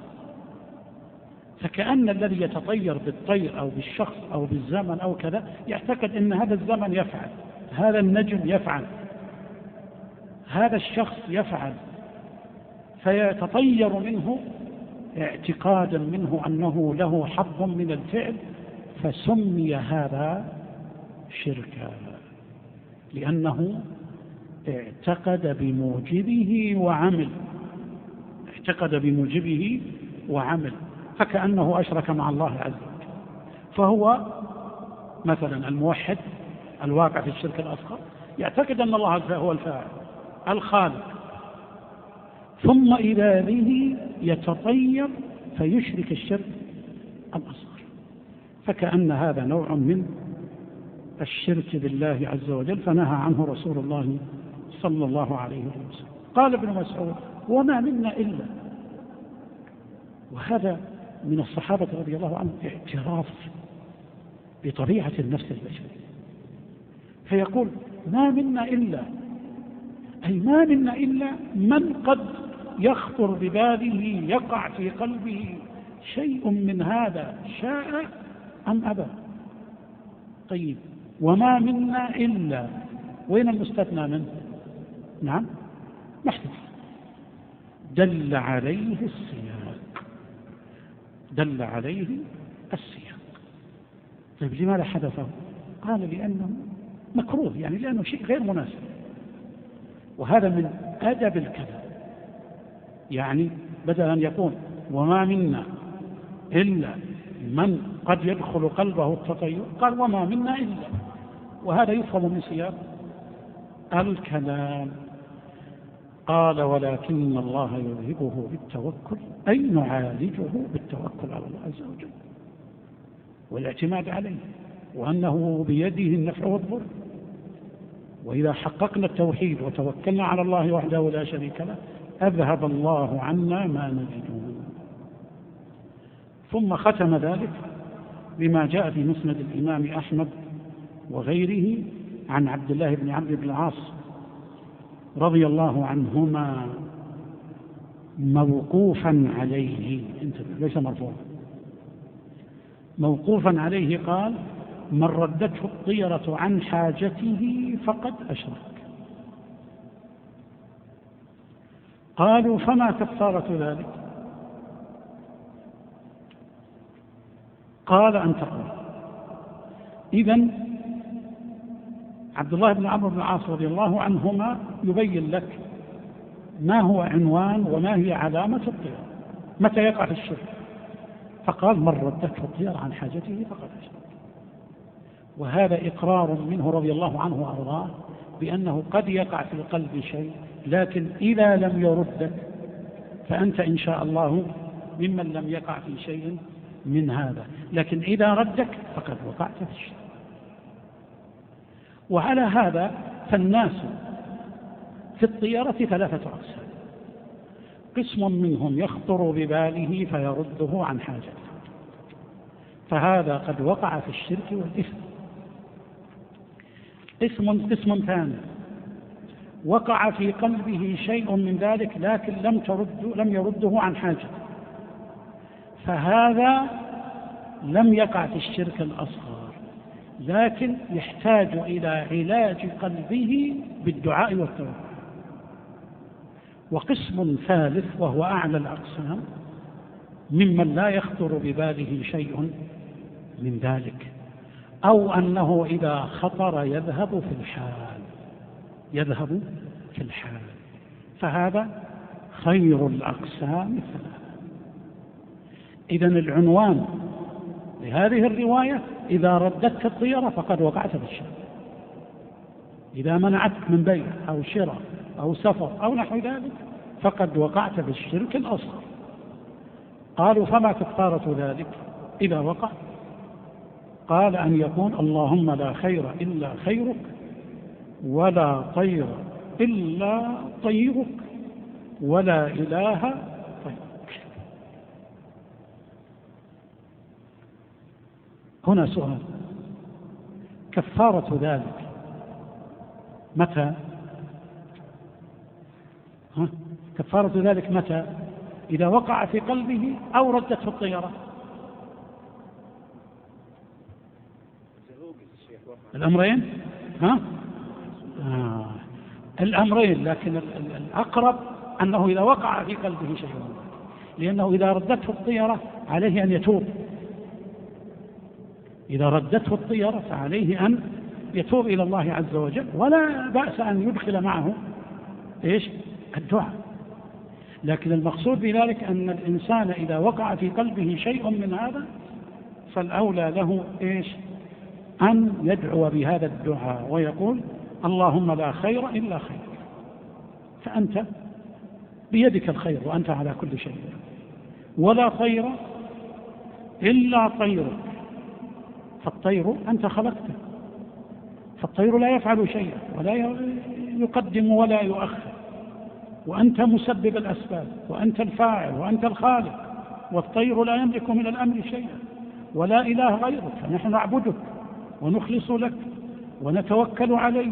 فكأن الذي يتطير بالطير أو بالشخص أو بالزمن أو كذا يعتقد أن هذا الزمن يفعل، هذا النجم يفعل، هذا الشخص يفعل، فيتطير منه اعتقادا منه أنه له حظ من الفعل، فسمي هذا شركا، لأنه اعتقد بموجبه وعمل، اعتقد بموجبه وعمل، فكأنه أشرك مع الله عز وجل. فهو مثلا الموحد الواقع في الشرك الأصغر يعتقد أن الله هو الفاعل الخالق، ثم إذا به يتطير فيشرك الشرك الأصغر، فكأن هذا نوع من الشرك بالله عز وجل، فنهى عنه رسول الله صلى الله عليه وسلم. قال ابن مسعود: وما منا إلا، وهذا من الصحابة رضي الله عنهم اعتراف بطبيعة النفس البشرية، فيقول: ما منا إلا، أي ما منا إلا من قد يخطر بباله، يقع في قلبه شيء من هذا، شاء أم أبى. طيب، وما منا إلا، وين المستثنى منه؟ نعم، محدث، دل عليه السياق، دل عليه السياق. طيب، لماذا حدثه؟ قال: لأنه مكروه، يعني لأنه شيء غير مناسب، وهذا من أدب الكلام. يعني بدل أن يقول وما منا إلا من قد يدخل قلبه التطير، قال وما منا إلا، وهذا يفهم من سياق الكلام. قال: ولكن الله يذهبه بالتوكل، أي نعالجه بالتوكل على الله عز وجل والاعتماد عليه، وأنه بيده النفع والضر. وإذا حققنا التوحيد وتوكلنا على الله وحده لا شريك له أذهب الله عنا ما نجده. ثم ختم ذلك بما جاء في مسند الإمام أحمد وغيره عن عبد الله بن عمرو بن العاص رضي الله عنهما موقوفا عليه، ليس مرفوعا، موقوفا عليه، قال: من ردته الطيرة عن حاجته فقد أشرك. قالوا: فما كفارة ذلك؟ قال: أن تقول. إذن عبد الله بن عمرو بن العاص رضي الله عنهما يبين لك ما هو عنوان وما هي علامة الطيرة، متى يقع في الشرك. فقال: من ردته الطيرة عن حاجته فقد أشرك. وهذا إقرار منه رضي الله عنه وأرضاه بأنه قد يقع في القلب شيء، لكن إذا لم يردك فأنت إن شاء الله ممن لم يقع في شيء من هذا، لكن إذا ردك فقد وقعت في الشرك. وعلى هذا فالناس في الطيرة 3 أقسام: قسم منهم يخطر بباله فيرده عن حاجته، فهذا قد وقع في الشرك والإثم. قسم ثاني وقع في قلبه شيء من ذلك لكن لم يرده عن حاجة، فهذا لم يقع في الشرك الأصغر، لكن يحتاج إلى علاج قلبه بالدعاء والتوكل. وقسم ثالث وهو أعلى الأقسام ممن لا يخطر بباله شيء من ذلك، أو أنه إذا خطر يذهب في الحال، فهذا خير الأقسام الثلاثة. إذن العنوان لهذه الرواية: إذا رددت الطيرة فقد وقعت في الشرك. إذا منعتك من بيع أو شراء أو سفر أو نحو ذلك فقد وقعت في الشرك الأصغر. قالوا: فما كفارة ذلك إذا وقع؟ قال: أن يكون اللهم لا خير إلا خيرك، ولا طير إلا طيرك، ولا إله طيرك. هنا سؤال: كفارة ذلك متى؟ كفارة ذلك متى؟ إذا وقع في قلبه أو ردته الطيرة؟ الأمرين؟ الأمرين، لكن الأقرب أنه إذا وقع في قلبه شيء، لأنه إذا ردته الطيرة عليه أن يتوب. إذا ردته الطيرة فعليه أن يتوب إلى الله عز وجل، ولا بأس أن يدخل معه الدعاء. لكن المقصود بذلك أن الإنسان إذا وقع في قلبه شيء من هذا فالأولى له أن يدعو بهذا الدعاء ويقول: اللهم لا خير إلا خيرك، فأنت بيدك الخير وأنت على كل شيء، ولا طير إلا طيرك، فالطير أنت خلقته، فالطير لا يفعل شيئا ولا يقدم ولا يؤخر، وأنت مسبب الأسباب، وأنت الفاعل، وأنت الخالق، والطير لا يملك من الأمر شيئا، ولا إله غيرك، فنحن نعبدك ونخلص لك ونتوكل عليك،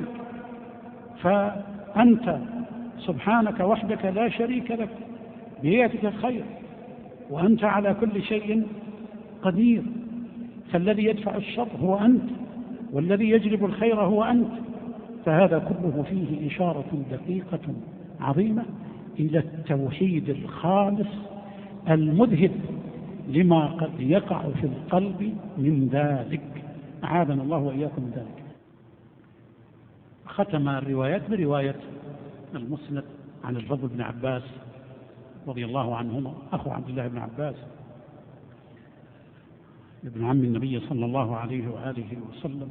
فأنت سبحانك وحدك لا شريك لك، بيدك الخير وأنت على كل شيء قدير، فالذي يدفع الشر هو أنت، والذي يجلب الخير هو أنت. فهذا كله فيه إشارة دقيقة عظيمة إلى التوحيد الخالص المذهب لما قد يقع في القلب من ذلك، أعاذنا الله وإياكم من ذلك. ختم الروايات برواية المسند عن الفضل بن عباس رضي الله عنهما، أخو عبد الله بن عباس ابن عم النبي صلى الله عليه وآله وسلم،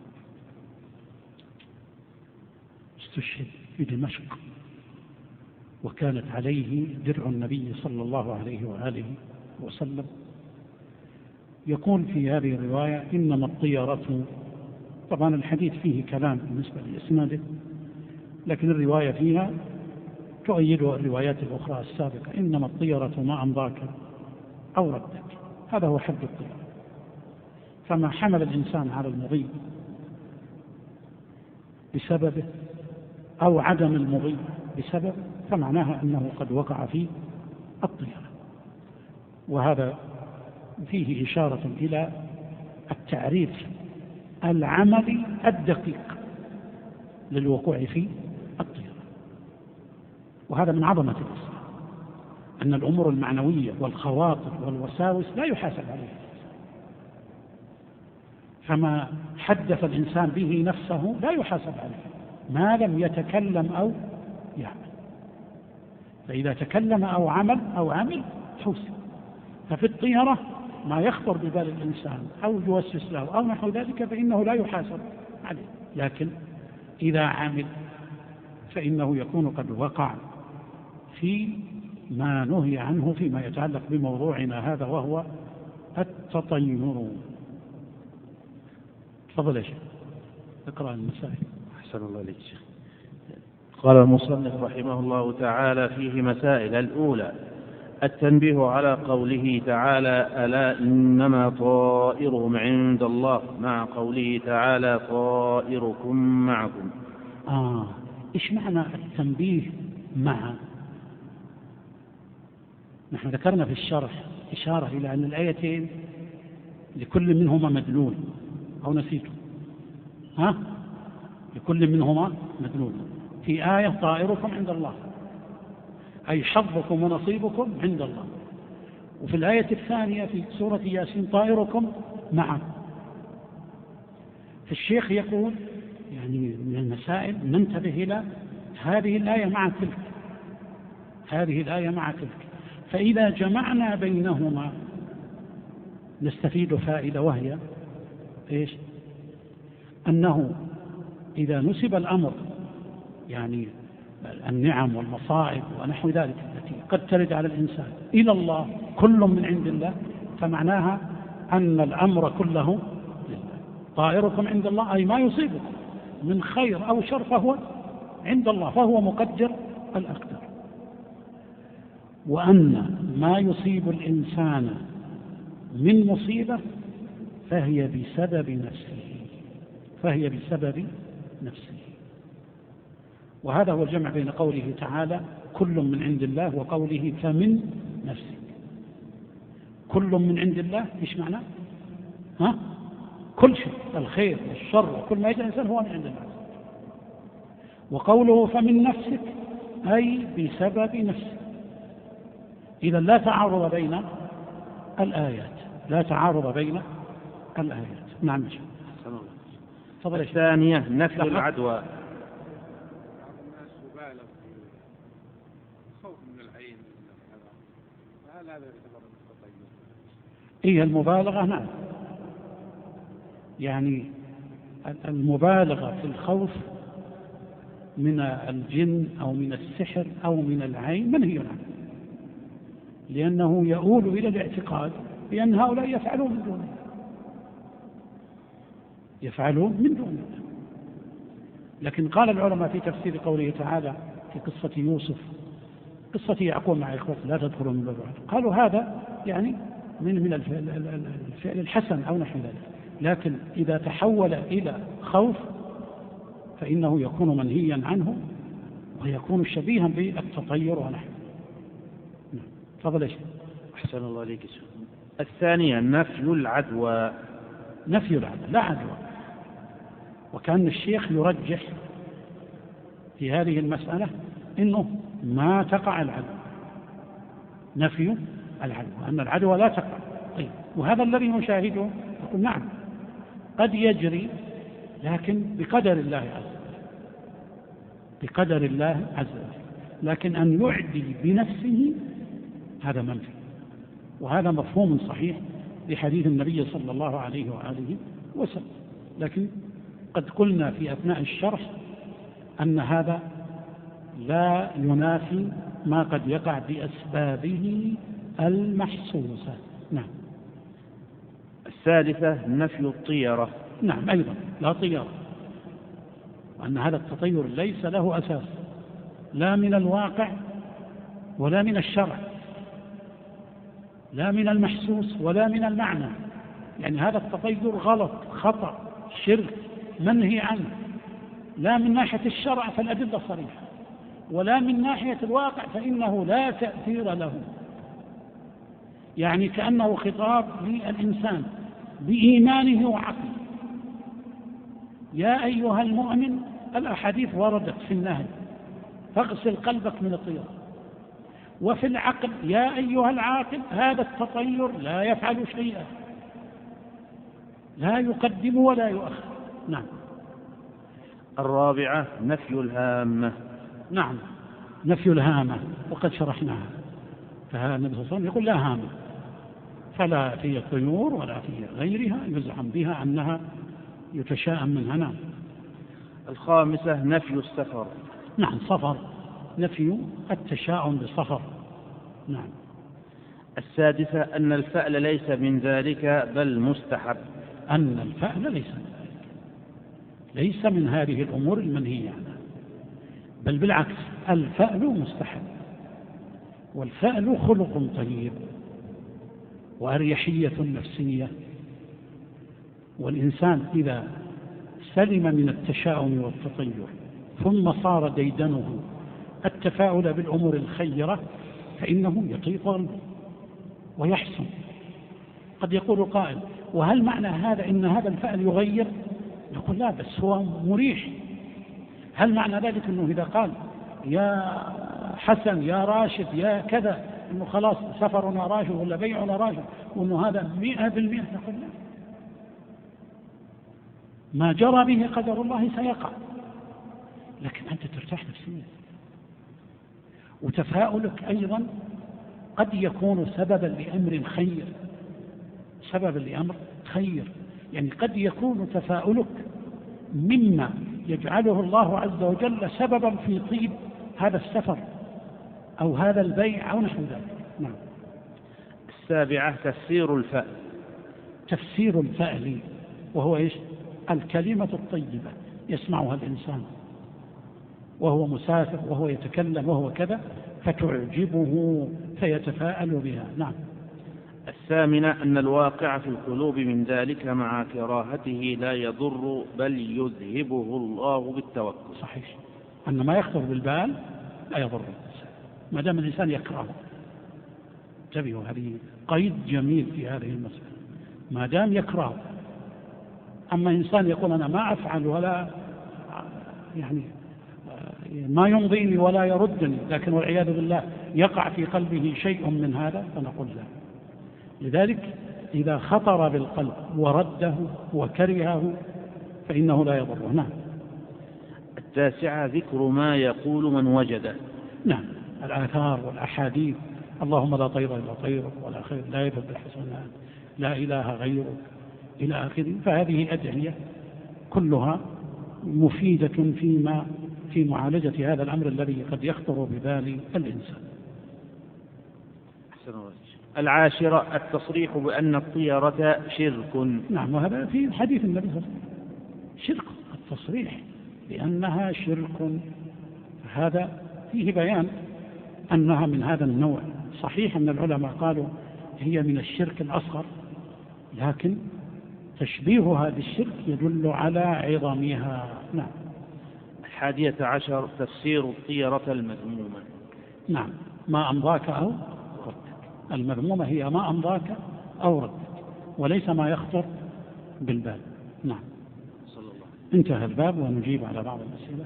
استشهد في دمشق، وكانت عليه درع النبي صلى الله عليه وآله وسلم. يقول في هذه الرواية: إنما الطيرة، طبعا الحديث فيه كلام بالنسبة لإسناده، لكن الرواية فيها تؤيدها الروايات الأخرى السابقة: إنما الطيرة ما أمضاك أو ردك، هذا هو حد الطيرة. فما حمل الإنسان على المضي بسببه أو عدم المضي بسببه فمعناها أنه قد وقع في الطيرة. وهذا فيه إشارة إلى التعريف العملي الدقيق للوقوع في الطيرة. وهذا من عظمة الإسلام، أن الأمور المعنوية والخواطر والوساوس لا يحاسب عليها، فما حدث الإنسان به نفسه لا يحاسب عليه ما لم يتكلم أو يعمل، فإذا تكلم أو عمل حوسب. ففي الطيرة ما يخطر ببال الإنسان أو يوسوس له أو نحو ذلك فإنه لا يحاسب عليه، لكن إذا عمل فإنه يكون قد وقع في ما نهي عنه فيما يتعلق بموضوعنا هذا، وهو التطير. تفضل يا شيخ اقرأ المسائل. أحسن الله إليك شيخ. قال المصنف رحمه الله تعالى: فيه مسائل. الأولى: التنبيه على قوله تعالى ألا إنما طائرهم عند الله مع قوله تعالى طائركم معكم. إيش معنى التنبيه مع؟ نحن ذكرنا في الشرح إشارة إلى أن الآيتين لكل منهما مدلول، أو نسيته؟ لكل منهما مدلول. في آية طائركم عند الله، أي حظكم ونصيبكم عند الله. وفي الآية الثانية في سورة ياسين طائركم معكم. فالشيخ يقول يعني من المسائل ننتبه إلى هذه الآية مع تلك، هذه الآية مع تلك. فإذا جمعنا بينهما نستفيد فائدة، وهي إيش؟ أنه إذا نسب الأمر يعني النعم والمصائب ونحو ذلك التي قد ترد على الإنسان إلى الله كل من عند الله، فمعناها أن الأمر كله لله. طائركم عند الله أي ما يصيبكم من خير أو شر فهو عند الله، فهو مقدر الأقدر. وأن ما يصيب الإنسان من مصيبة فهي بسبب نفسه. وهذا هو الجمع بين قوله تعالى كل من عند الله وقوله فمن نفسك. كل من عند الله إيش معنى؟ كل شيء، الخير والشر وكل ما يجعل الإنسان هو من عند الله. وقوله فمن نفسك أي بسبب نفسك. إذا لا تعارض بين الآيات، نعم. تفضل. الثانية نفي العدوى. المبالغة نعم، يعني المبالغة في الخوف من الجن أو من السحر أو من العين منهي عنه، لأنه يؤول إلى الاعتقاد بأن هؤلاء يفعلون من دون الله. لكن قال العلماء في تفسير قوله تعالى في قصة يوسف، قصة يعقوب مع إخوته لا تدخلوا من باب واحد، قالوا هذا يعني من الفعل الحسن أو نحو ذلك، لكن إذا تحول إلى خوف فإنه يكون منهيا عنه ويكون شبيها بالتطير ونحو. تفضل يا شيخ. أحسن الله عليك. الثانية نفي العدوى. لا عدوى. وكان الشيخ يرجح في هذه المسألة إنه ما تقع العدوى، نفي العدوى، أن العدوى لا تقع. طيب، وهذا الذي نشاهده يقول نعم قد يجري، لكن بقدر الله عز وجل، لكن أن يعدي بنفسه هذا منفي. وهذا مفهوم صحيح لحديث النبي صلى الله عليه وآله وسلم. لكن قد قلنا في أثناء الشرح أن هذا لا ينافي ما قد يقع بأسبابه المحسوسة. نعم. الثالثة نفي الطيرة. نعم أيضا لا طيرة، وأن هذا التطير ليس له أساس لا من الواقع ولا من الشرع، لا من المحسوس ولا من المعنى. يعني هذا التطير غلط، خطأ، شرك، منهي عنه، لا من ناحية الشرع فالأدلة صريحة، ولا من ناحية الواقع فإنه لا تأثير له. يعني كأنه خطاب للإنسان بإيمانه وعقله. يا أيها المؤمن، الأحاديث وردت في النهي فاغسل قلبك من الطير. وفي العقل يا أيها العاقل، هذا التطير لا يفعل شيئا، لا يقدم ولا يؤخر. نعم. الرابعة نفي الهامة. نعم، نفي الهامة وقد شرحناها. فهذا النبي صلى الله عليه وسلم يقول لا هامة، فلا في الطيور ولا في غيرها يزعم بها أنها يتشاءم منها. نعم. الخامسة نفي السفر. نعم، صفر، نفي التشاؤم بالصفر. نعم. السادسة أن الفأل ليس من ذلك بل مستحب. أن الفأل ليس من هذه الأمور المنهية عنها، بل بالعكس الفأل مستحب. والفأل خلق طيب وأريحية نفسية، والإنسان إذا سلم من التشاؤم والتطير ثم صار ديدنه التفاؤل بالأمور الخيرة فإنه يطيب قلبه ويحسن. قد يقول قائل: وهل معنى هذا إن هذا الفأل يغير؟ نقول: لا، بس هو مريح. هل معنى ذلك أنه إذا قال يا حسن يا راشد يا كذا أنه خلاص سفرنا راشد ولا بيعنا راشد وأنه هذا 100%؟ نقول: لا، ما جرى به قدر الله سيقع، لكن أنت ترتاح نفسيا. وتفاؤلك أيضا قد يكون سببا لأمر خير، سببا لأمر خير، يعني قد يكون تفاؤلك مما يجعله الله عز وجل سببا في طيب هذا السفر أو هذا البيع أو نحو ذلك. نعم. 7. تفسير الفأل. تفسير الفأل وهو إيش؟ الكلمة الطيبة يسمعها الإنسان وهو مسافر وهو يتكلم وهو كذا فتعجبه فيتفاءل بها. نعم. 8. أن الواقع في القلوب من ذلك مع كراهته لا يضر بل يذهبه الله بالتوكل. صحيح، أن ما يخطر بالبال لا يضر ما دام الإنسان يكرهه. انتبهوا، هذه قيد جميل في هذه المسألة، ما دام يكرهه. أما إنسان يقول أنا ما أفعل ولا يعني ما يمضيني ولا يردني، لكن والعياذ بالله يقع في قلبه شيء من هذا، فنقول لا. لذلك إذا خطر بالقلب ورده وكرهه فإنه لا يضره. نعم. 9. ذكر ما يقول من وجده. نعم، الآثار والأحاديث: اللهم لا طير إلا طيرك ولا خير لا يذهب بالحسنات لا إله غيرك إلى آخره. فهذه أدعية كلها مفيدة في معالجة هذا الأمر الذي قد يخطر ببال الإنسان. 10. التصريح بأن الطيرة شرك. نعم، وهذا في حديث النبي صلى الله عليه وسلم، شرك، التصريح بأنها شرك، هذا فيه بيان أنها من هذا النوع. صحيح أن العلماء قالوا هي من الشرك الأصغر، لكن تشبيهها بالشرك يدل على عظمها. نعم. 11. تفسير الطيرة المذمومة. نعم، ما أمضاك أو ردك. المذمومة هي ما أمضاك أو ردك، وليس ما يخطر بالبال. نعم. صلى الله. انتهى الباب ونجيب على بعض الأسئلة.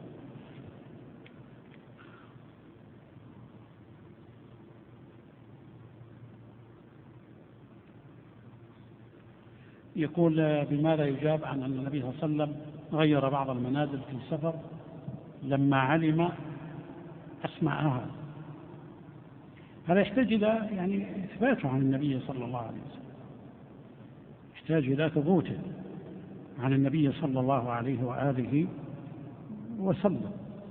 يقول: بماذا يجاب عن أن النبي صلى الله عليه وسلم غير بعض المنازل في السفر لما علم أسماءها؟ هذا يحتاج إلى يعني إثباته عن النبي صلى الله عليه وسلم، يحتاج إلى ثبوته عن النبي صلى الله عليه وآله وسلم.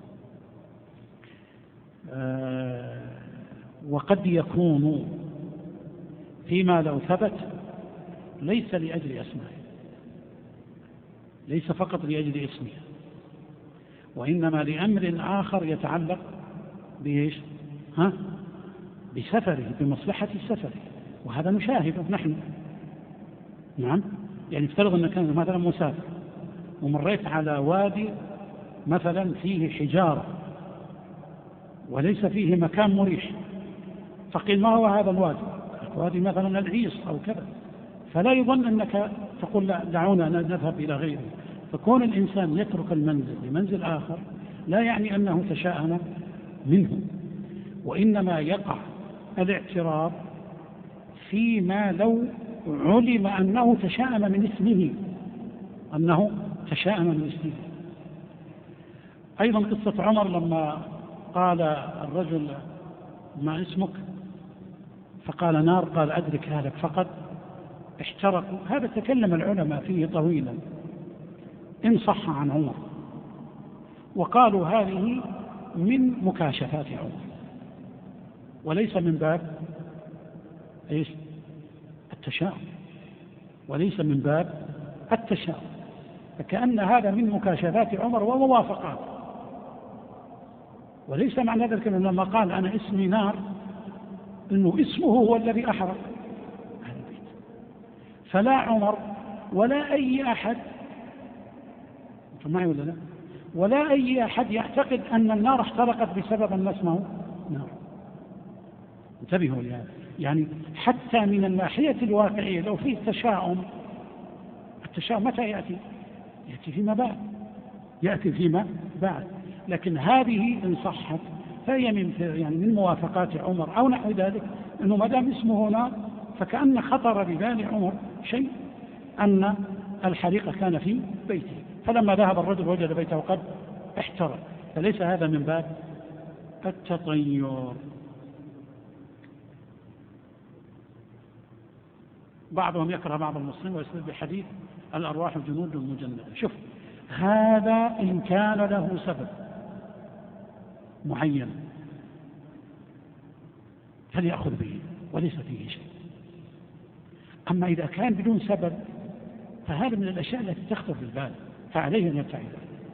وقد يكون فيما لو ثبت ليس لأجل أسمائه، ليس فقط لأجل اسمه، وإنما لأمر آخر يتعلق بإيش؟ بسفره، بمصلحة السفر، وهذا نشاهده نحن. نعم، يعني افترض أنك كان مثلا مسافر ومريت على وادي مثلا فيه حجارة وليس فيه مكان مريح، فقيل: ما هو هذا الوادي؟ الوادي مثلا العيص أو كذا، فلا يظن أنك تقول: لا، دعونا نذهب إلى غيره. فكون الإنسان يترك المنزل لمنزل آخر لا يعني أنه تشاءم منه، وإنما يقع الاعتراض فيما لو علم أنه تشاءم من اسمه، أنه تشاءم من اسمه. أيضا قصة عمر لما قال الرجل: ما اسمك؟ فقال: نار. قال: أدرك أهلك فقط احترقوا. هذا تكلم العلماء فيه طويلا إن صح عن عمر، وقالوا هذه من مكاشفات عمر وليس من باب إيش؟ التشاؤم، وليس من باب التشاؤم، فكأن هذا من مكاشفات عمر وموافقات. وليس معنى ذلك لما قال: أنا اسمي نار أنه اسمه هو الذي أحرق أهل البيت. فلا عمر ولا أي أحد، أنتم معي ولا لا؟ ولا أي أحد يعتقد أن النار احترقت بسبب أن اسمه نار. انتبهوا لهذا. يعني حتى من الناحية الواقعية لو فيه تشاؤم، التشاؤم متى يأتي؟ يأتي فيما بعد، يأتي فيما بعد. لكن هذه إن صحت فهي من موافقات عمر أو نحو ذلك، أنه ما دام اسمه نار فكأن خطر ببال عمر شيء أن الحريق كان في بيته، فلما ذهب الرجل وجد بيته قد احترق. فليس هذا من باب التطير. بعضهم يكره بعض المسلمين ويستدل بحديث الأرواح جنود مجندة. شوف، هذا إن كان له سبب معين فليأخذ به وليس فيه شيء. أما إذا كان بدون سبب فهذا من الأشياء التي تخطر في البال، فعليه أن يبتعد.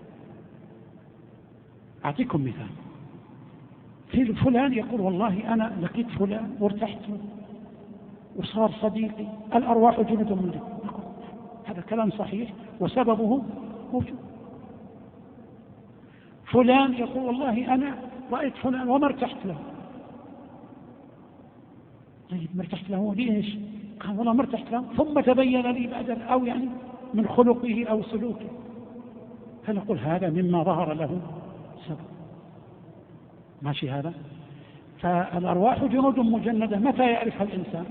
أعطيكم مثال. في فلان يقول والله أنا لقيت فلان وارتحت وصار صديقي، الأرواح جنود مجندة. هذا كلام صحيح وسببه موجود. فلان يقول والله أنا رأيت فلان وما ارتحت له. طيب ما ارتحت له ليش؟ قال والله ما ارتحت له ثم تبين لي بعد أو يعني من خلقه أو سلوكه، فنقول هذا مما ظهر له سبب. ماشي هذا؟ فالأرواح جنود مجندة. متى يعرفها الإنسان؟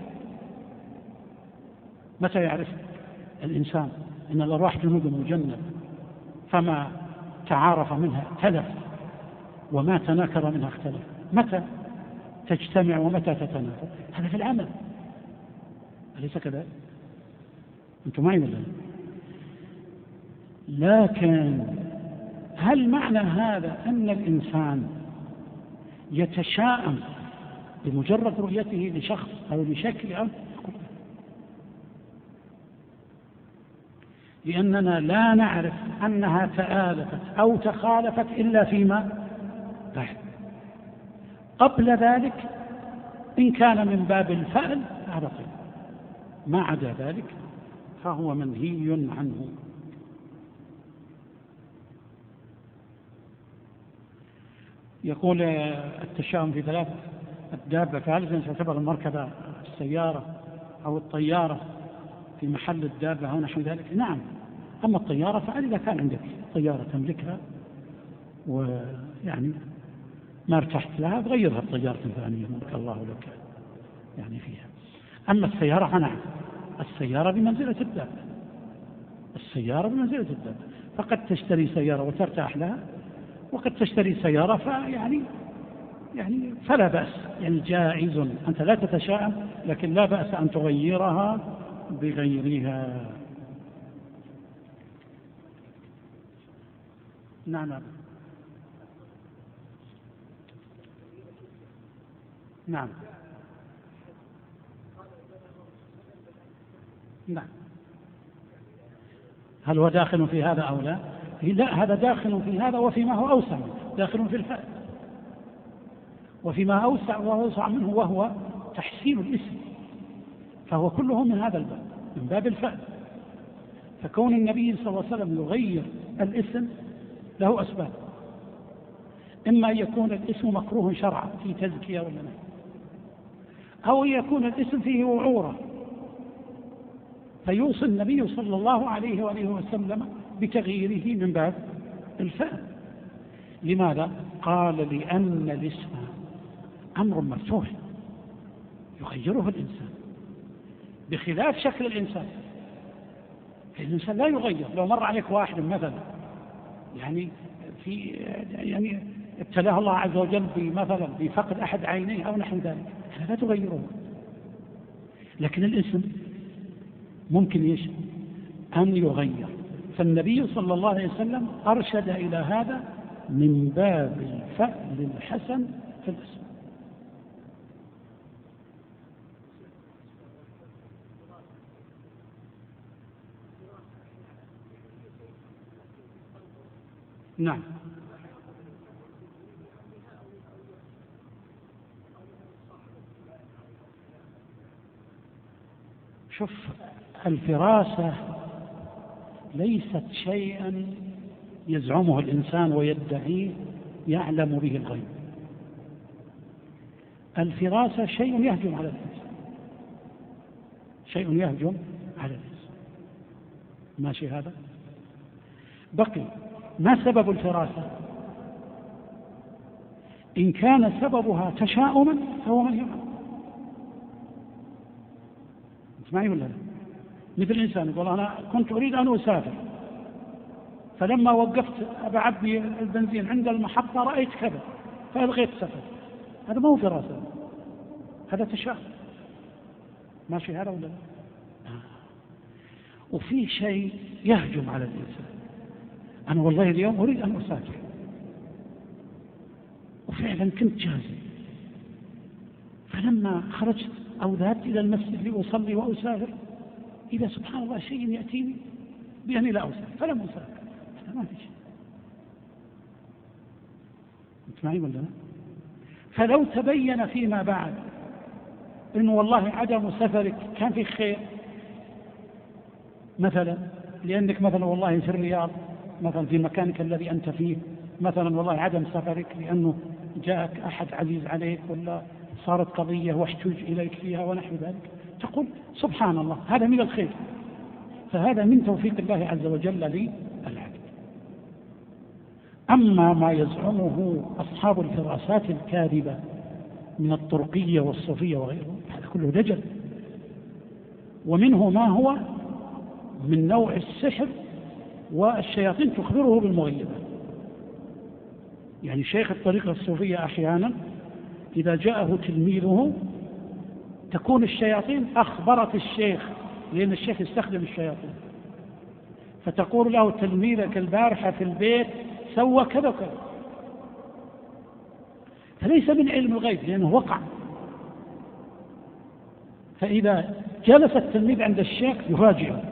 متى يعرف الإنسان أن الأرواح جنود مجندة؟ فما تعارف منها ائتلف وما تناكر منها اختلف. متى تجتمع ومتى تتناكر؟ هذا في العمل، أليس كذلك؟ أنتم معي ولا؟ لكن هل معنى هذا أن الإنسان يتشائم بمجرد رؤيته لشخص أو لشكل أو؟ لأننا لا نعرف أنها تآلفت أو تخالفت إلا فيما بعد. قبل ذلك إن كان من باب الفعل هذا طيب، ما عدا ذلك فهو منهي عنه. يقول التشاؤم في ثلاثة: الدابة، فهل تعتبر المركبة السيارة أو الطيارة في محل الدابة أو نحو ذلك؟ نعم. أما الطيارة فعل إذا كان عندك طيارة تملكها ويعني ما ارتحت لها تغيرها بطيارة ثانية بارك الله لك يعني فيها. أما السيارة فنعم، السيارة بمنزلة الدابة، السيارة بمنزلة الدابة. فقد تشتري سيارة وترتاح لها، وقد تشتري سيارة يعني فلا بأس، يعني جائز. أنت لا تتشائم، لكن لا بأس أن تغيرها بغيرها. نعم نعم نعم. هل هو داخل في هذا أو لا؟ لا، هذا داخل في هذا وفيما هو أوسع، داخل في الفعل وفيما أوسع وأوسع منه، وهو تحسين الاسم، فهو كله من هذا الباب، من باب الفعل. فكون النبي صلى الله عليه وسلم يغير الاسم له أسباب، إما أن يكون الاسم مكروه شرعا في تزكية ولا لا، أو يكون الاسم فيه وعورة فيوصي النبي صلى الله عليه وآله وسلم بتغييره من باب الفعل. لماذا؟ قال لأن الاسم أمر مفتوح يغيره الإنسان بخلاف شكل الإنسان. الإنسان لا يغير. لو مر عليك واحد مثلا يعني ابتلاه الله عز وجل مثلا بفقد أحد عينيه أو نحو ذلك، لا تغيره. لكن الاسم ممكن أن يغير. فالنبي صلى الله عليه وسلم أرشد إلى هذا من باب الفعل الحسن في الاسم. نعم شوف، الفراسة ليست شيئا يزعمه الإنسان ويدعيه يعلم به الغيب. الفراسة شيء يهجم على الإنسان، شيء يهجم على الإنسان. ماشي هذا؟ بقي ما سبب الفراسة؟ إن كان سببها تشاؤما فهو من يعلم. اسمعي ولا لا؟ مثل الإنسان يقول أنا كنت أريد أن أسافر، فلما وقفت أبعبي البنزين عند المحطة رأيت كذا فألغيت سفر. هذا ما هو فراسة، هذا تشاؤم. ماشي هذا ولا لا؟ وفي شيء يهجم على الإنسان، أنا والله اليوم أريد أن أسافر، وفعلا كنت جاهز، فلما خرجت أو ذهبت إلى المسجد لأصلي وأسافر إذا سبحان الله شيء يأتيني بأني لا أسافر فلم أسافر. هذا ما في شيء. اسمعي ولا لا؟ فلو تبين فيما بعد إنه والله عدم سفرك كان في خير، مثلا لأنك مثلا والله في الرياض مثلا في مكانك الذي أنت فيه، مثلا والله عدم سفرك لأنه جاءك أحد عزيز عليك ولا صارت قضية واحتج إليك فيها ونحو ذلك، تقول سبحان الله هذا من الخير، فهذا من توفيق الله عز وجل للعبد. أما ما يزعمه أصحاب الفراسات الكاذبة من الطرقية والصوفية وغيره هذا كله دجل، ومنه ما هو من نوع السحر، والشياطين تخبره بالمغيبات. يعني شيخ الطريقة الصوفية أحيانا إذا جاءه تلميذه تكون الشياطين أخبرت الشيخ، لأن الشيخ يستخدم الشياطين، فتقول له تلميذك البارحة في البيت سوى كذا وكذا، فليس من علم الغيب لأنه وقع. فإذا جلس التلميذ عند الشيخ يفاجئه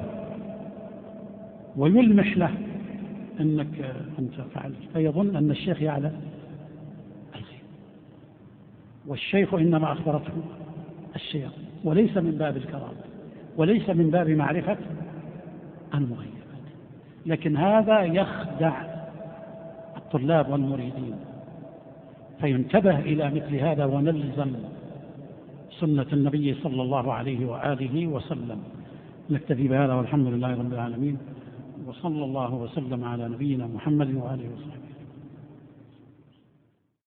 ويلمح له أنك أنت فعلت، فيظن أن الشيخ يعلم الغيب، والشيخ إنما أخبرته الشياطين، وليس من باب الكرامة وليس من باب معرفة المغيبات. لكن هذا يخدع الطلاب والمريدين، فينتبه إلى مثل هذا ونلزم سنة النبي صلى الله عليه وآله وسلم. نكتفي بهذا والحمد لله رب العالمين، وصلى الله وسلم على نبينا محمد وآله وصحبه.